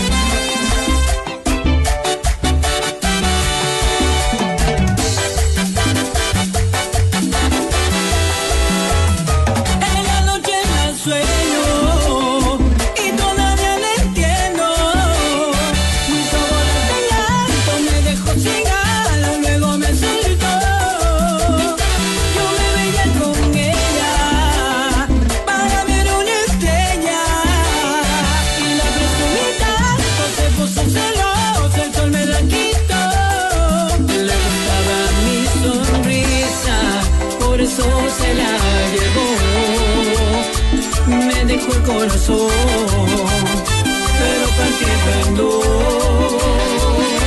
En la noche la sueño y todavía le entiendo. Mi sabor de llanto me dejó sin ganas, luego me soltó. Yo me veía con ella para ver una estrella y la presumita se puso celosa, el sol me la quitó. Le gustaba mi sonrisa, por eso se la llevó. Me dejó el corazón, pero partido en dos.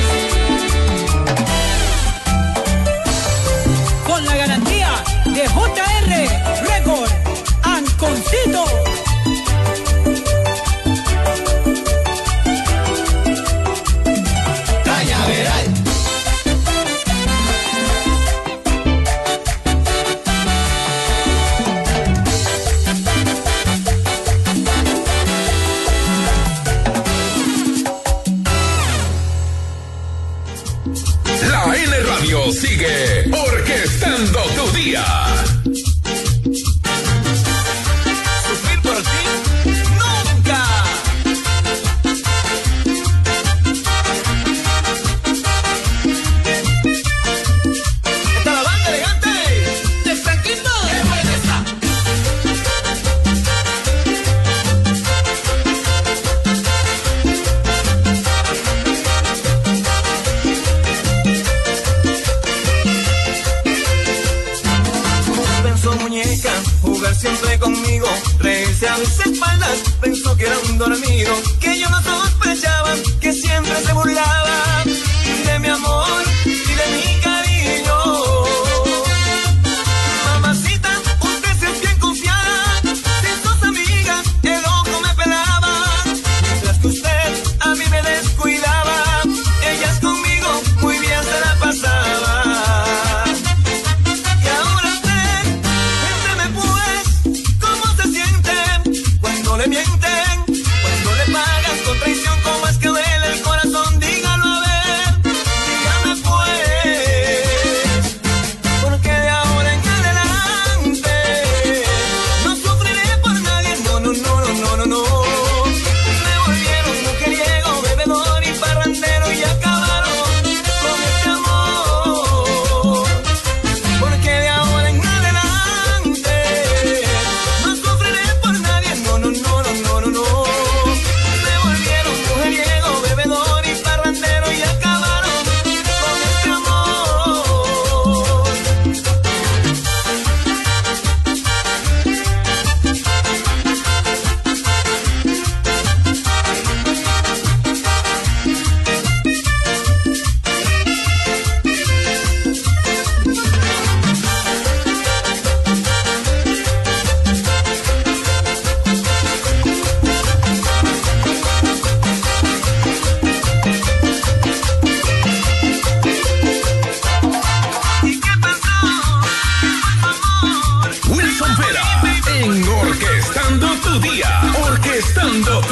Con la garantía de JR Record, Anconcito. Cañaveral. La N Radio sigue orquestando tu día. Sufrir por ti nunca. Está la banda elegante de Franquito. ¡Qué buena está! Pensó muñeca, jugar siempre conmigo, reírse a mis espaldas, pensó que era un dormido, que yo no sospechaba, que siempre se burlaba de mi amor y de mi cariño. Mamacita, usted sí es bien confiada, sin sus amigas el ojo me pelaba, mientras que usted a mí me descuidaba, ellas conmigo muy bien se la pasaba. Y ahora usted, cuénteme pues, ¿cómo se siente cuando le mienten? Cuando le pagas con traición, ¿cómo es que duele el corazón? Dígalo a ver, dígame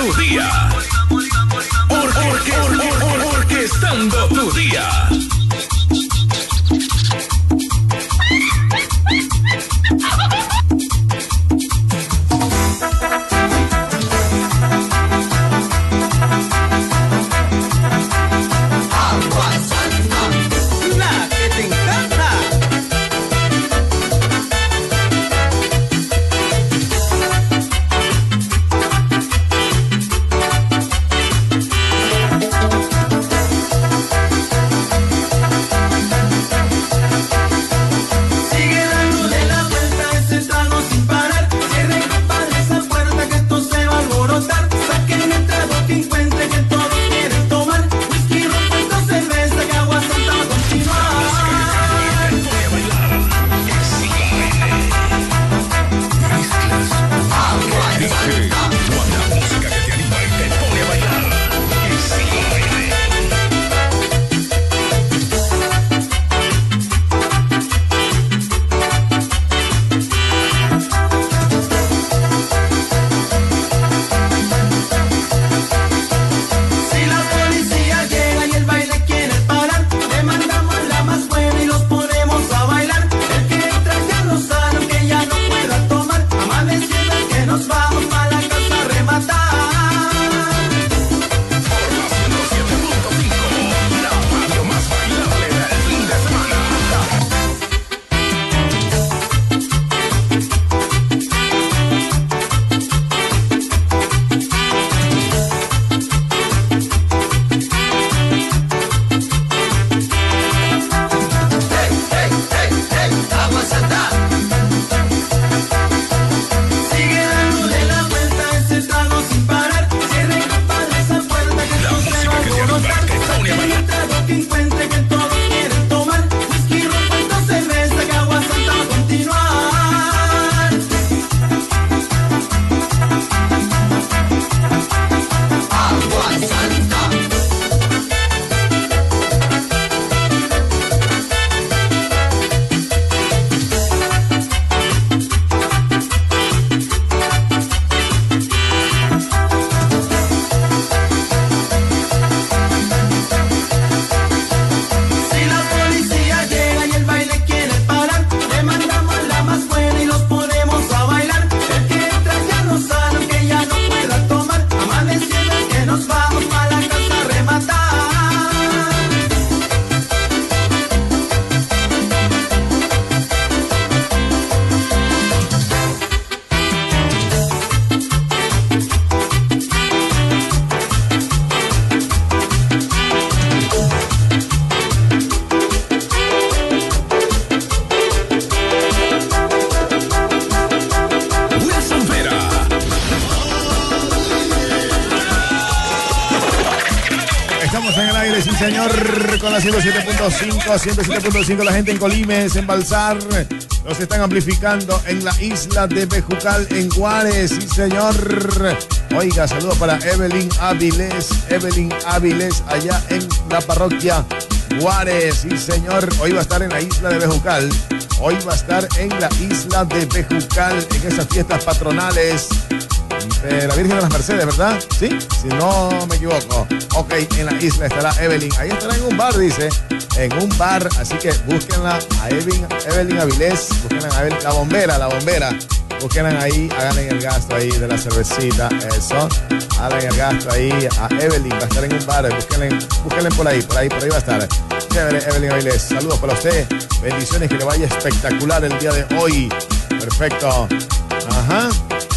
tu día. Orquestando tu día. Señor, con la 107.5, 107.5, la gente en Colimes, en Balsar, los están amplificando en la isla de Bejucal, en Juárez, sí señor. Oiga, saludos para Evelyn Áviles, allá en la parroquia Juárez, sí señor. Hoy va a estar en la isla de Bejucal, en esas fiestas patronales de la Virgen de las Mercedes, ¿verdad? Sí, si no me equivoco. Ok, en la isla estará Evelyn. Ahí estará en un bar, dice. En un bar, así que búsquenla a Evelyn Avilés. Búsquenla a Evelyn, la bombera. Búsquenla ahí, hagan el gasto ahí de la cervecita, eso. Hagan el gasto ahí a Evelyn. Va a estar en un bar. Búsquenla por ahí va a estar. Chévere, Evelyn Avilés. Saludos para usted. Bendiciones, que le vaya espectacular el día de hoy. Perfecto. Ajá.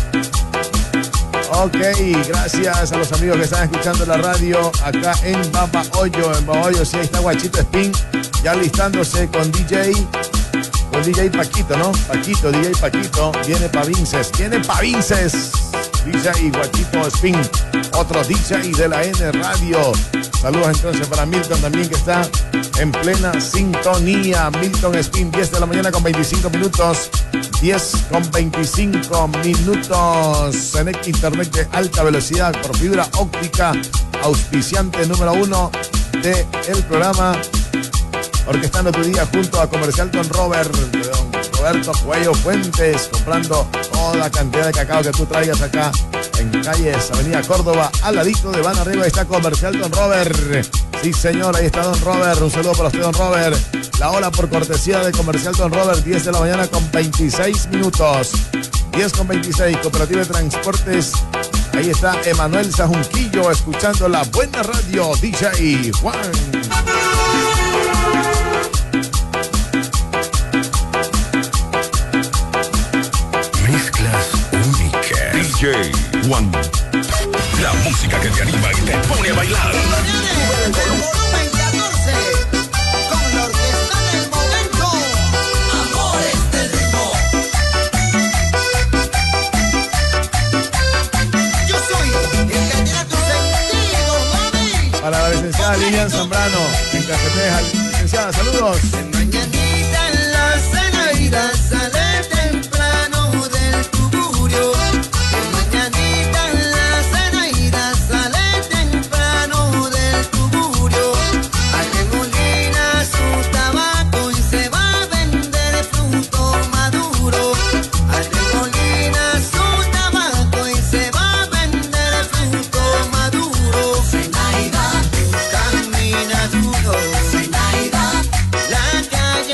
Ok, gracias a los amigos que están escuchando la radio acá en Babahoyo. En Babahoyo, sí, ahí está Guachito Spin, ya listándose con DJ Paquito, ¿no? DJ Paquito, viene Pavinces. DJ Guachito Spin, otro DJ de la N Radio. Saludos entonces para Milton también, que está en plena sintonía. Milton Spin, 10 de la mañana con 25 minutos. 10 con 25 minutos. En internet de alta velocidad por fibra óptica, auspiciante número 1 del programa Orquestando tu Día, junto a Comercial Don Robert Roberto Cuello Fuentes, comprando toda la cantidad de cacao que tú traigas acá en calles Avenida Córdoba, al ladito de Van Arriba. Ahí está Comercial Don Robert. Sí, señor, ahí está Don Robert. Un saludo para usted, Don Robert. La hora por cortesía de Comercial Don Robert, 10 de la mañana con 26 minutos. 10 con 26, Cooperativa de Transportes. Ahí está Emanuel Sajunquillo escuchando la buena radio, DJ Juan. Mezclas únicas. DJ Juan. La música que te anima y te pone a bailar. El volumen 14 con la orquesta del momento. Amores del ritmo. Yo soy el que tiene tu sentido, mami. Para la licenciada Lilian Zambrano, en Caceteja. Licenciada, saludos. Mañanita en la cena sale temprano del tugurio. Mañanita en la cena sale temprano del tugurio. Arremolina su tabaco y se va a vender fruto maduro. Arremolina su tabaco y se va a vender fruto maduro. Zenaida camina duro. Zenaida la calle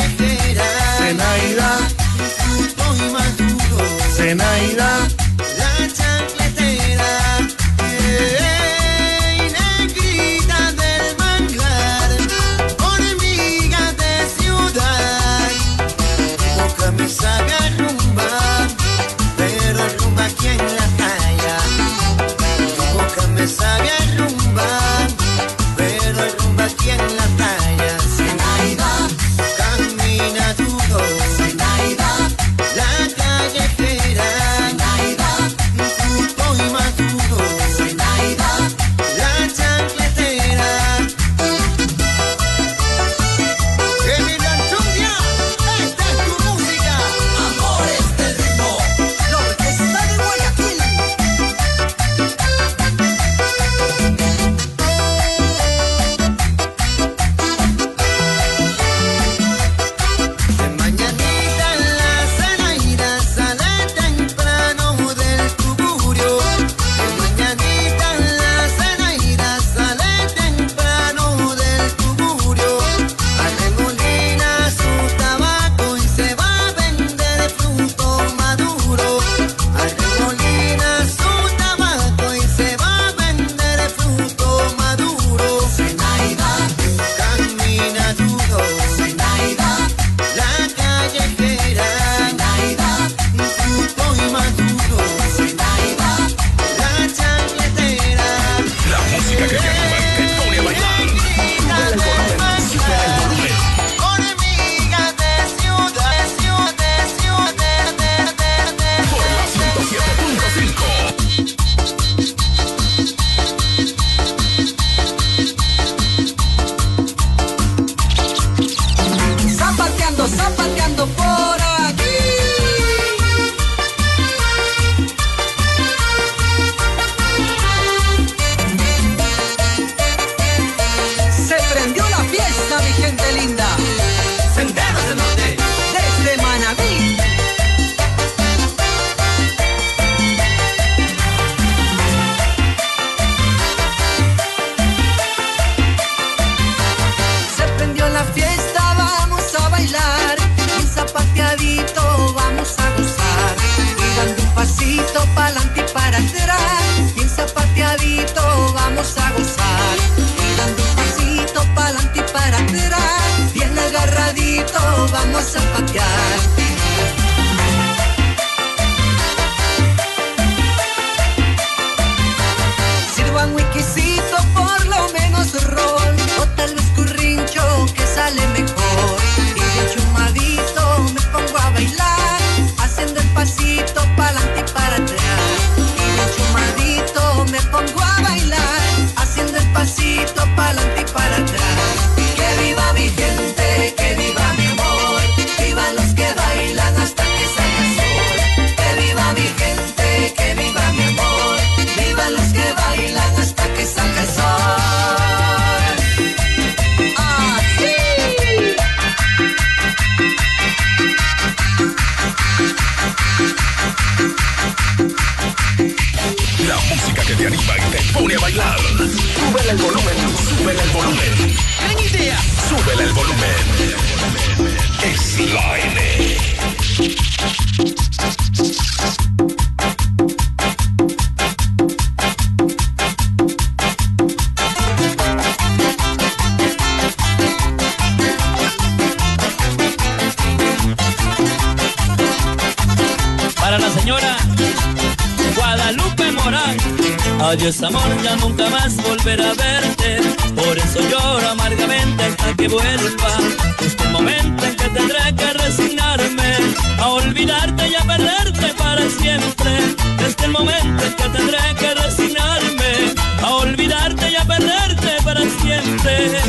señora Guadalupe Morán. Adiós amor, ya nunca más volver a verte, por eso lloro amargamente hasta que vuelva. Este el momento en que tendré que resignarme a olvidarte y a perderte para siempre. Este el momento en que tendré que resignarme a olvidarte y a perderte para siempre.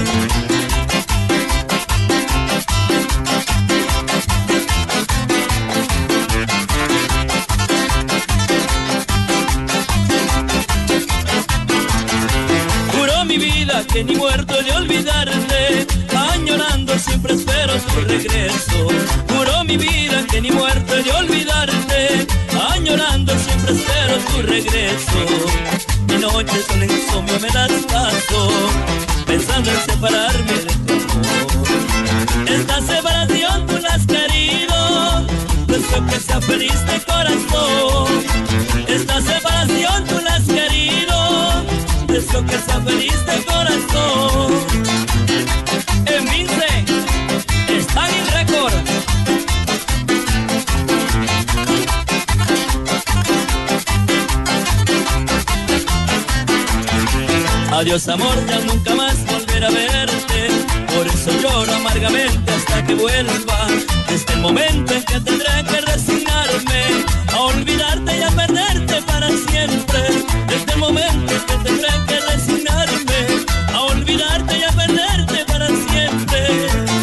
Que ni muerto de olvidarte, añorando siempre espero tu regreso. Juro mi vida que ni muerto de olvidarte, añorando siempre espero tu regreso. Mi noche con insomnio me das paso, pensando en separarme de tu amor. Esta separación tú la has querido, deseo que sea feliz de corazón. Esta separación tú la has querido, deseo que sea feliz de corazón. En Vince, Stalin Record. Adiós amor, ya nunca más volver a verte, por eso lloro amargamente hasta que vuelva. Desde el momento en que tendré que resignarme a olvidarte y a perderte para siempre. Desde el momento en que tendré que resignarme a olvidarte y a perderte para siempre.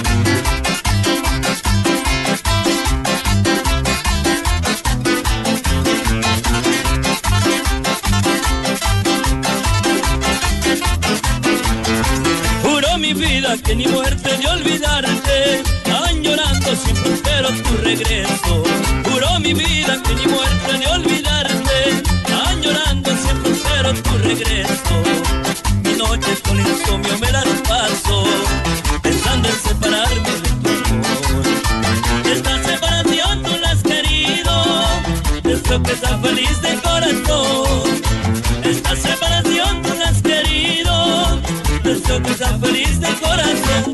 Juro mi vida que ni muerte de olvidarte, añorando siempre espero tu regreso. Juro mi vida que ni muerte de olvidarte, añorando siempre espero tu regreso. Mi noche con insomnio me las paso, pensando en separarme de tu amor. Esta separación tú la has querido, deseo que seas feliz de corazón. Esta separación tú la has querido, deseo que seas feliz de corazón.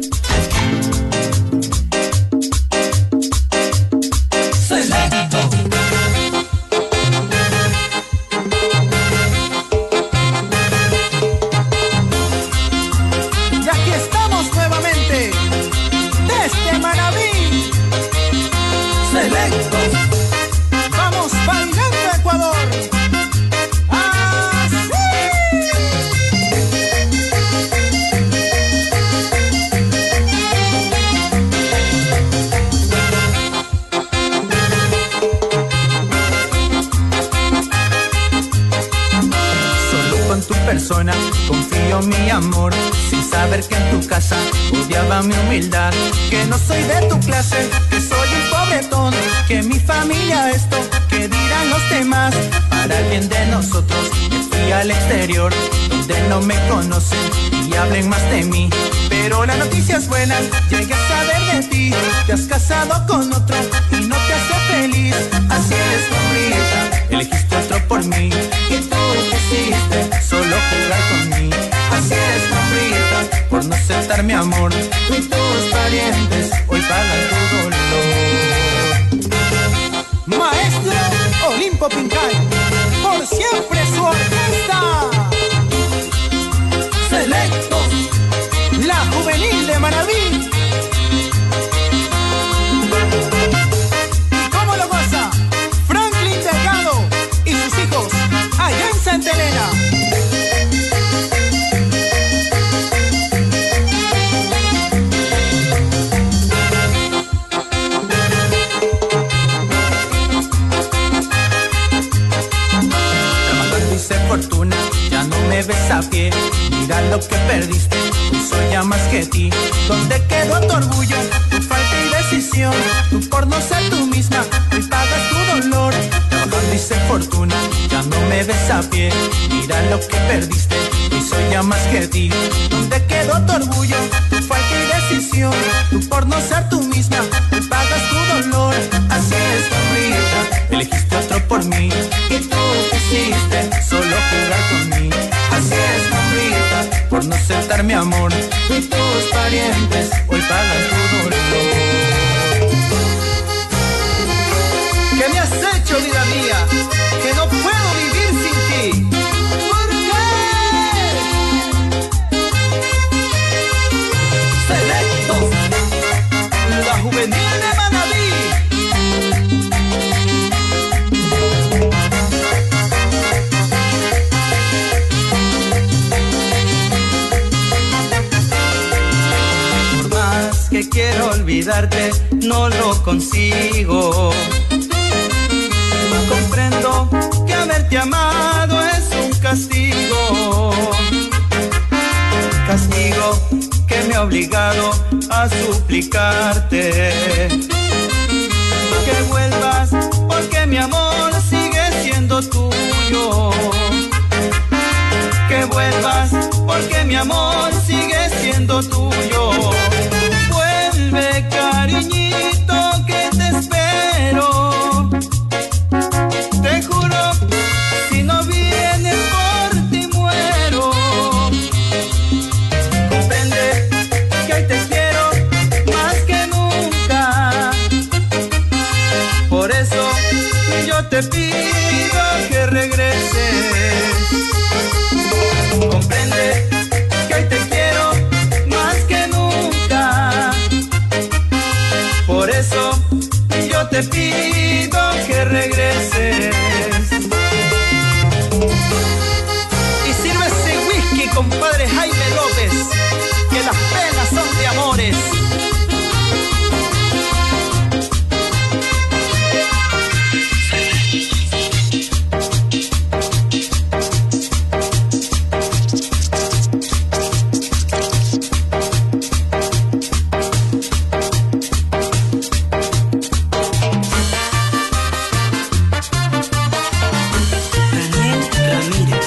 Confío mi amor, sin saber que en tu casa odiaba mi humildad, que no soy de tu clase, que soy el pobretón, que mi familia esto, que dirán los demás. Para el bien de nosotros me fui al exterior, donde no me conocen y hablen más de mí. Pero la noticia es buena, llegué a saber de ti, te has casado con otro y no te hace feliz. Así eres, hombrita, elegiste otro por mí y tú quisiste solo jugar con mí. Así eres, hombrita, por no aceptar mi amor, tú y tus parientes hoy pagan tu dolor. Maestro Olimpo Pincay, por siempre su orquesta. Selectos, la juvenil de Manaví. ¿Y cómo lo goza? Franklin Delgado y sus hijos allá en Santa Elena. Trabajando hice fortuna, ya no me ves a pie. Mira lo que perdiste, hoy soy ya más que ti. ¿Dónde quedó tu orgullo, tu falta y decisión? Tú por no ser tú misma, hoy pagas tu dolor. Trabajando hice fortuna, ya no me ves a pie. Mira lo que perdiste, hoy soy ya más que ti. ¿Dónde quedó tu orgullo, tu falta y decisión? Tú por no ser tú misma, hoy pagas tu dolor. Así es, hombrita, elegiste otro por mí y tú quisiste solo jugar con mí. Así es, hombrita, por no aceptar mi amor, tú y tus parientes hoy pagan tu dolor. ¿Qué me has hecho, vida mía? olvidarte no lo consigo. Comprendo que haberte amado es un castigo, castigo que me ha obligado a suplicarte que vuelvas, porque mi amor sigue siendo tuyo. Que vuelvas, porque mi amor sigue siendo tuyo. Vuelve, cariñito, que te espero. Te juro, si no vienes por ti muero. Comprende que hoy te quiero más que nunca. Por eso yo te pido que regreses. Comprende que hoy te quiero más que nunca. Por eso yo te pido que regreses. Y sirve ese whisky, compadre Jaime López, que las penas son de amores. Ramírez.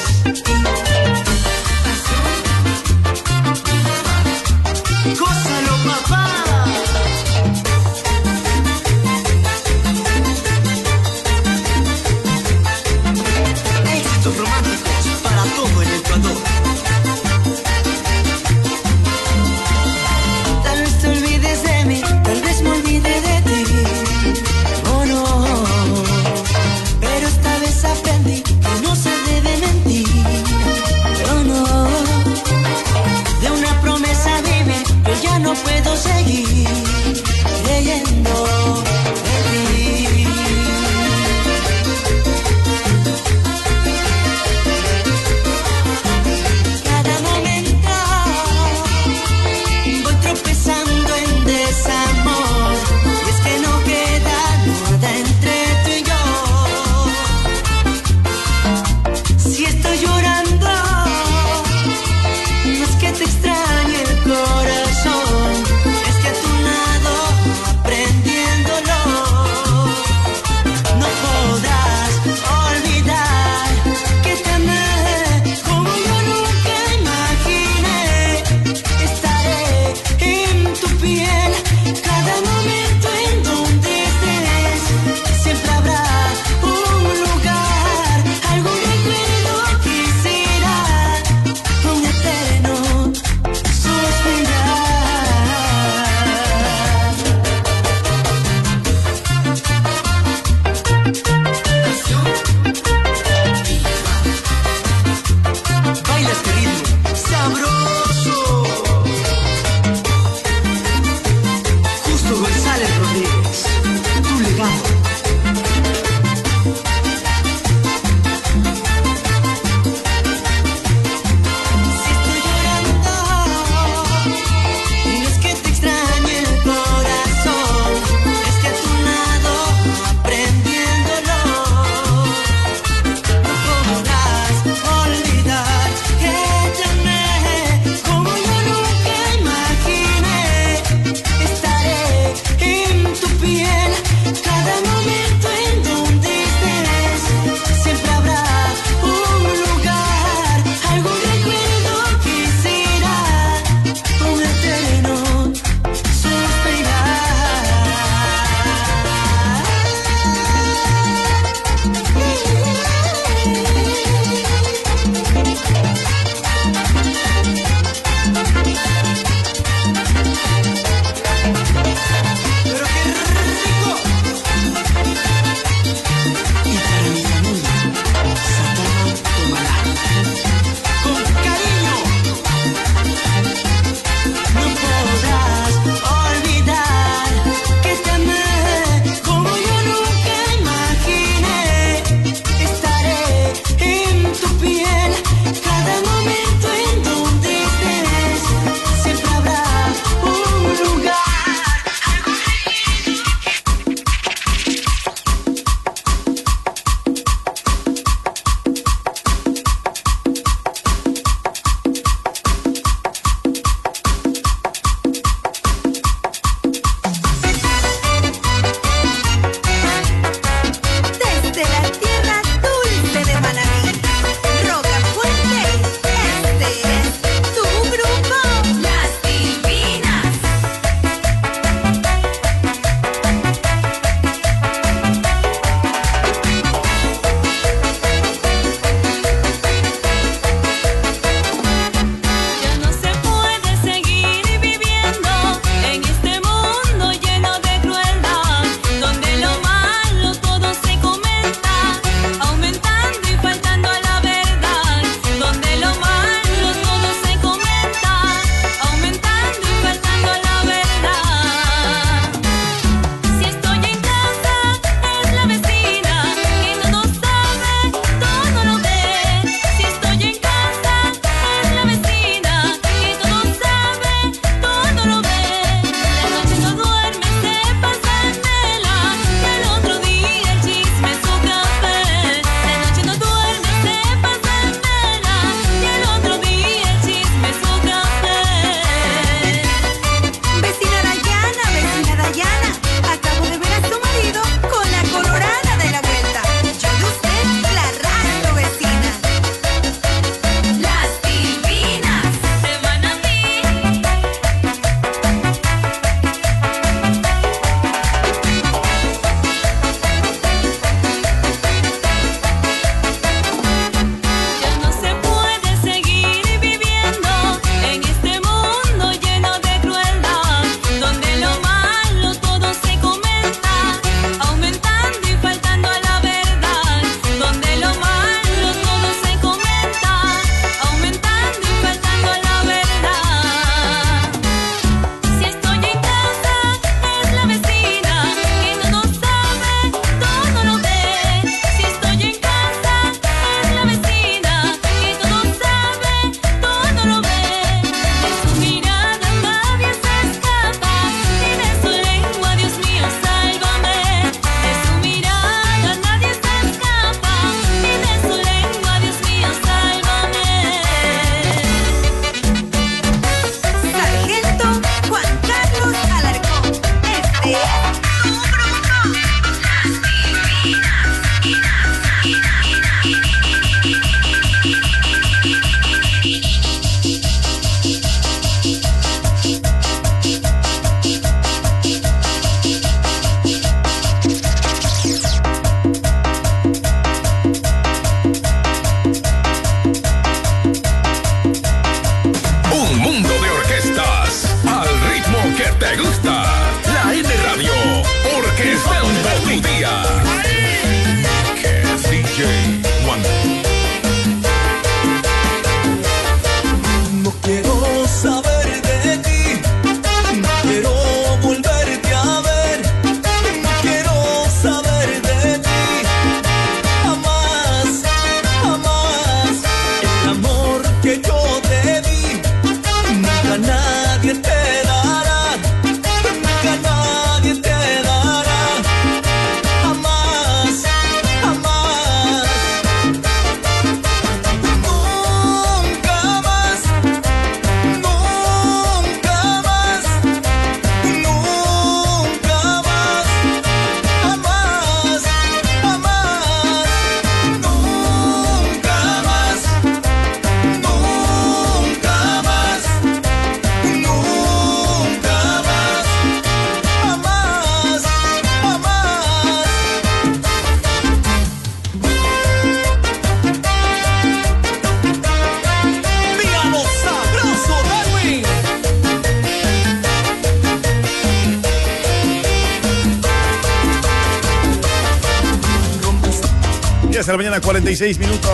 10 de la mañana, 46 minutos.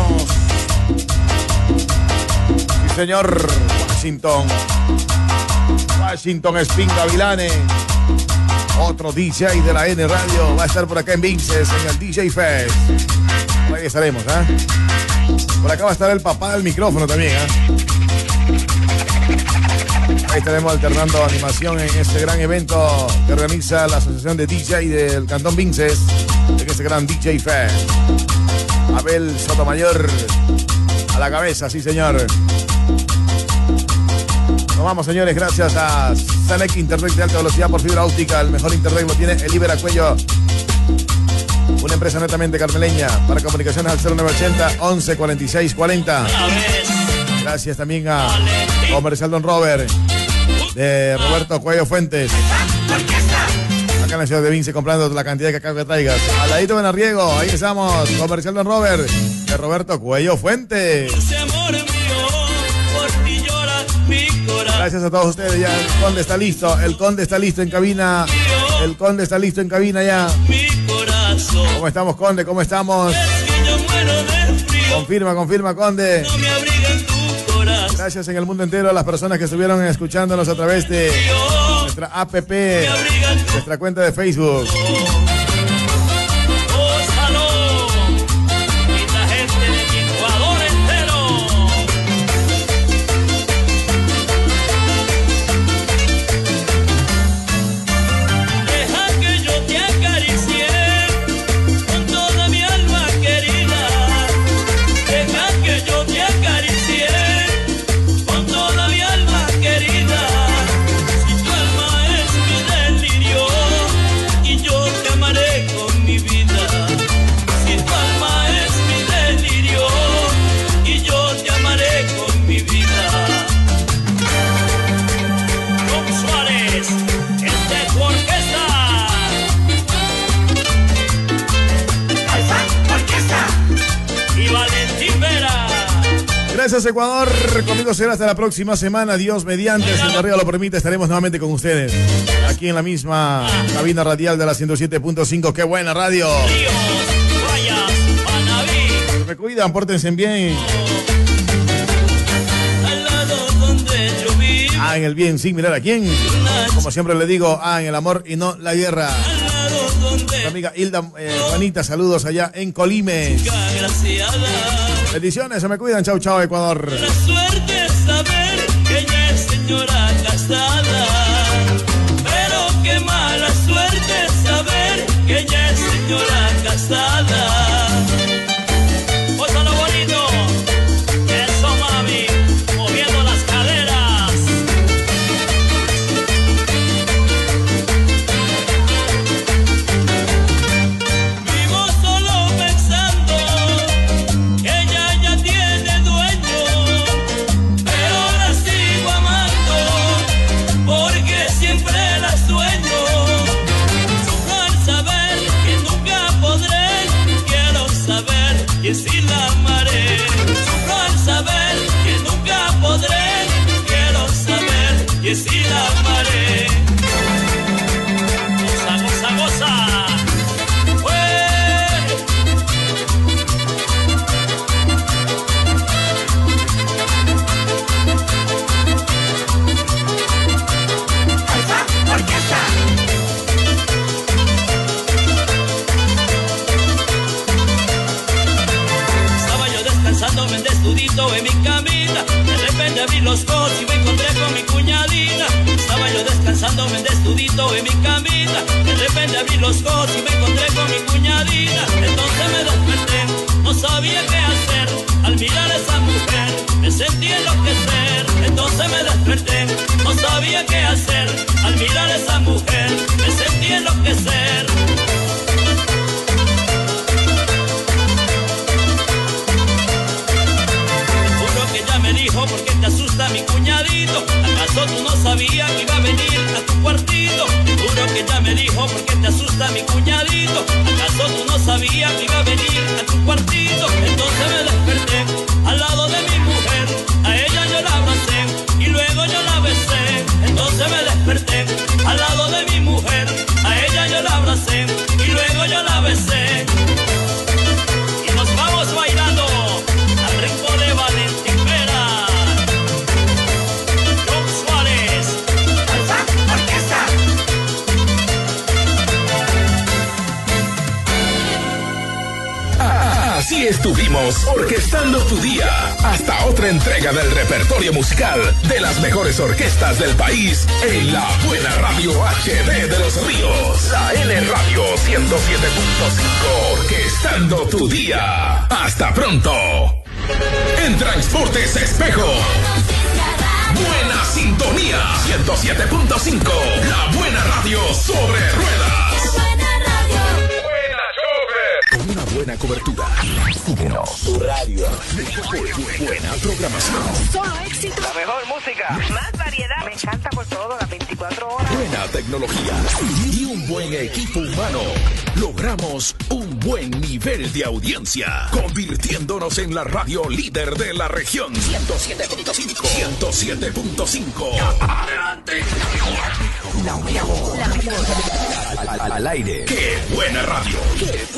Sí, señor. Washington Spin Gavilane. Otro DJ de la N Radio. Va a estar por acá en Vinces, en el DJ Fest. Por ahí estaremos, ¿eh? Por acá va a estar el papá del micrófono también, ¿eh? Ahí estaremos alternando animación en este gran evento que organiza la Asociación de DJ del Cantón Vinces, en este gran DJ Fest. Abel Sotomayor a la cabeza, sí señor. Nos vamos, señores, gracias a Sanec Internet de alta velocidad por fibra óptica. El mejor internet lo tiene el Ibera Cuello, una empresa netamente carmeleña. Para comunicaciones al 0980 11 46 40. Gracias también a Comercial Don Robert de Roberto Cuello Fuentes. Acá en la ciudad de Vince, comprando la cantidad de cacao que traigas. Al ladito de Benarriego, ahí estamos. Comercial Don Robert de Roberto Cuello Fuentes. Gracias a todos ustedes. Ya el Conde está listo. El Conde está listo en cabina. El Conde está listo en cabina ya. ¿Cómo estamos, Conde? ¿Cómo estamos? Confirma, Conde. Gracias en el mundo entero a las personas que estuvieron escuchándonos a través de nuestra app, nuestra cuenta de Facebook. Gracias, Ecuador. Conmigo será hasta la próxima semana. Dios mediante, si el de arriba lo permite, estaremos nuevamente con ustedes. Aquí en la misma cabina radial de la 107.5. ¡Qué buena radio! Se me cuidan, pórtense bien. En el bien sin mirar a quién. Como siempre le digo, en el amor y no la guerra. Mi amiga Hilda Juanita, saludos allá en Colimes. Bendiciones, se me cuidan. Chau, chau, Ecuador. La suerte es saber que ella es señora casada. Pero qué mala suerte es saber que ella es señora casada. Oiga lo bonito. Eso, mami. Moviendo las caderas. Vivo solo pensando que ella ya tiene dueño, pero la sigo amando porque siempre la sueño. Al saber que nunca podré, quiero saber que si la amaré. Al saber que nunca podré, quiero saber que si la amaré. Goza, goza, goza. Estaba yo descansándome en desnudito en mi camita. De repente abrí los ojos y me encontré con mi cuñadita. Estaba yo descansándome en desnudito en mi camita. De repente abrí los ojos y me encontré con mi cuñadita. Entonces me desperté, no sabía qué hacer. Al mirar a esa mujer me sentí enloquecer. Entonces me desperté, no sabía qué hacer. Al mirar a esa mujer me sentí enloquecer. Juro que ella me dijo, ¿por qué te asusta mi cuñadito? ¿Acaso tú no sabías que iba a venir a tu cuartito? Te juro que ella me dijo, ¿por qué te asusta mi cuñadito? ¿Acaso tú no sabías que iba a venir a tu cuartito? Entonces me desperté al lado de mi mujer, a ella yo la abracé y luego yo la besé. Entonces me desperté al lado de mi mujer, a ella yo la abracé Así estuvimos orquestando tu día. Hasta otra entrega del repertorio musical de las mejores orquestas del país en la buena radio HD de Los Ríos. La N Radio 107.5. Orquestando tu día. Hasta pronto. En Transportes Espejo. Buena sintonía. 107.5. La buena radio sobre ruedas. Con una buena cobertura. Síguenos. Tu radio. Buena programación. Solo éxito. La mejor música. Más variedad. Me encanta por todo, las 24 horas. Buena tecnología. Y un buen equipo humano. Logramos un buen nivel de audiencia. Convirtiéndonos en la radio líder de la región. 107.5. 107.5. Adelante. La mejor. Al aire. ¡Qué buena radio! ¡Qué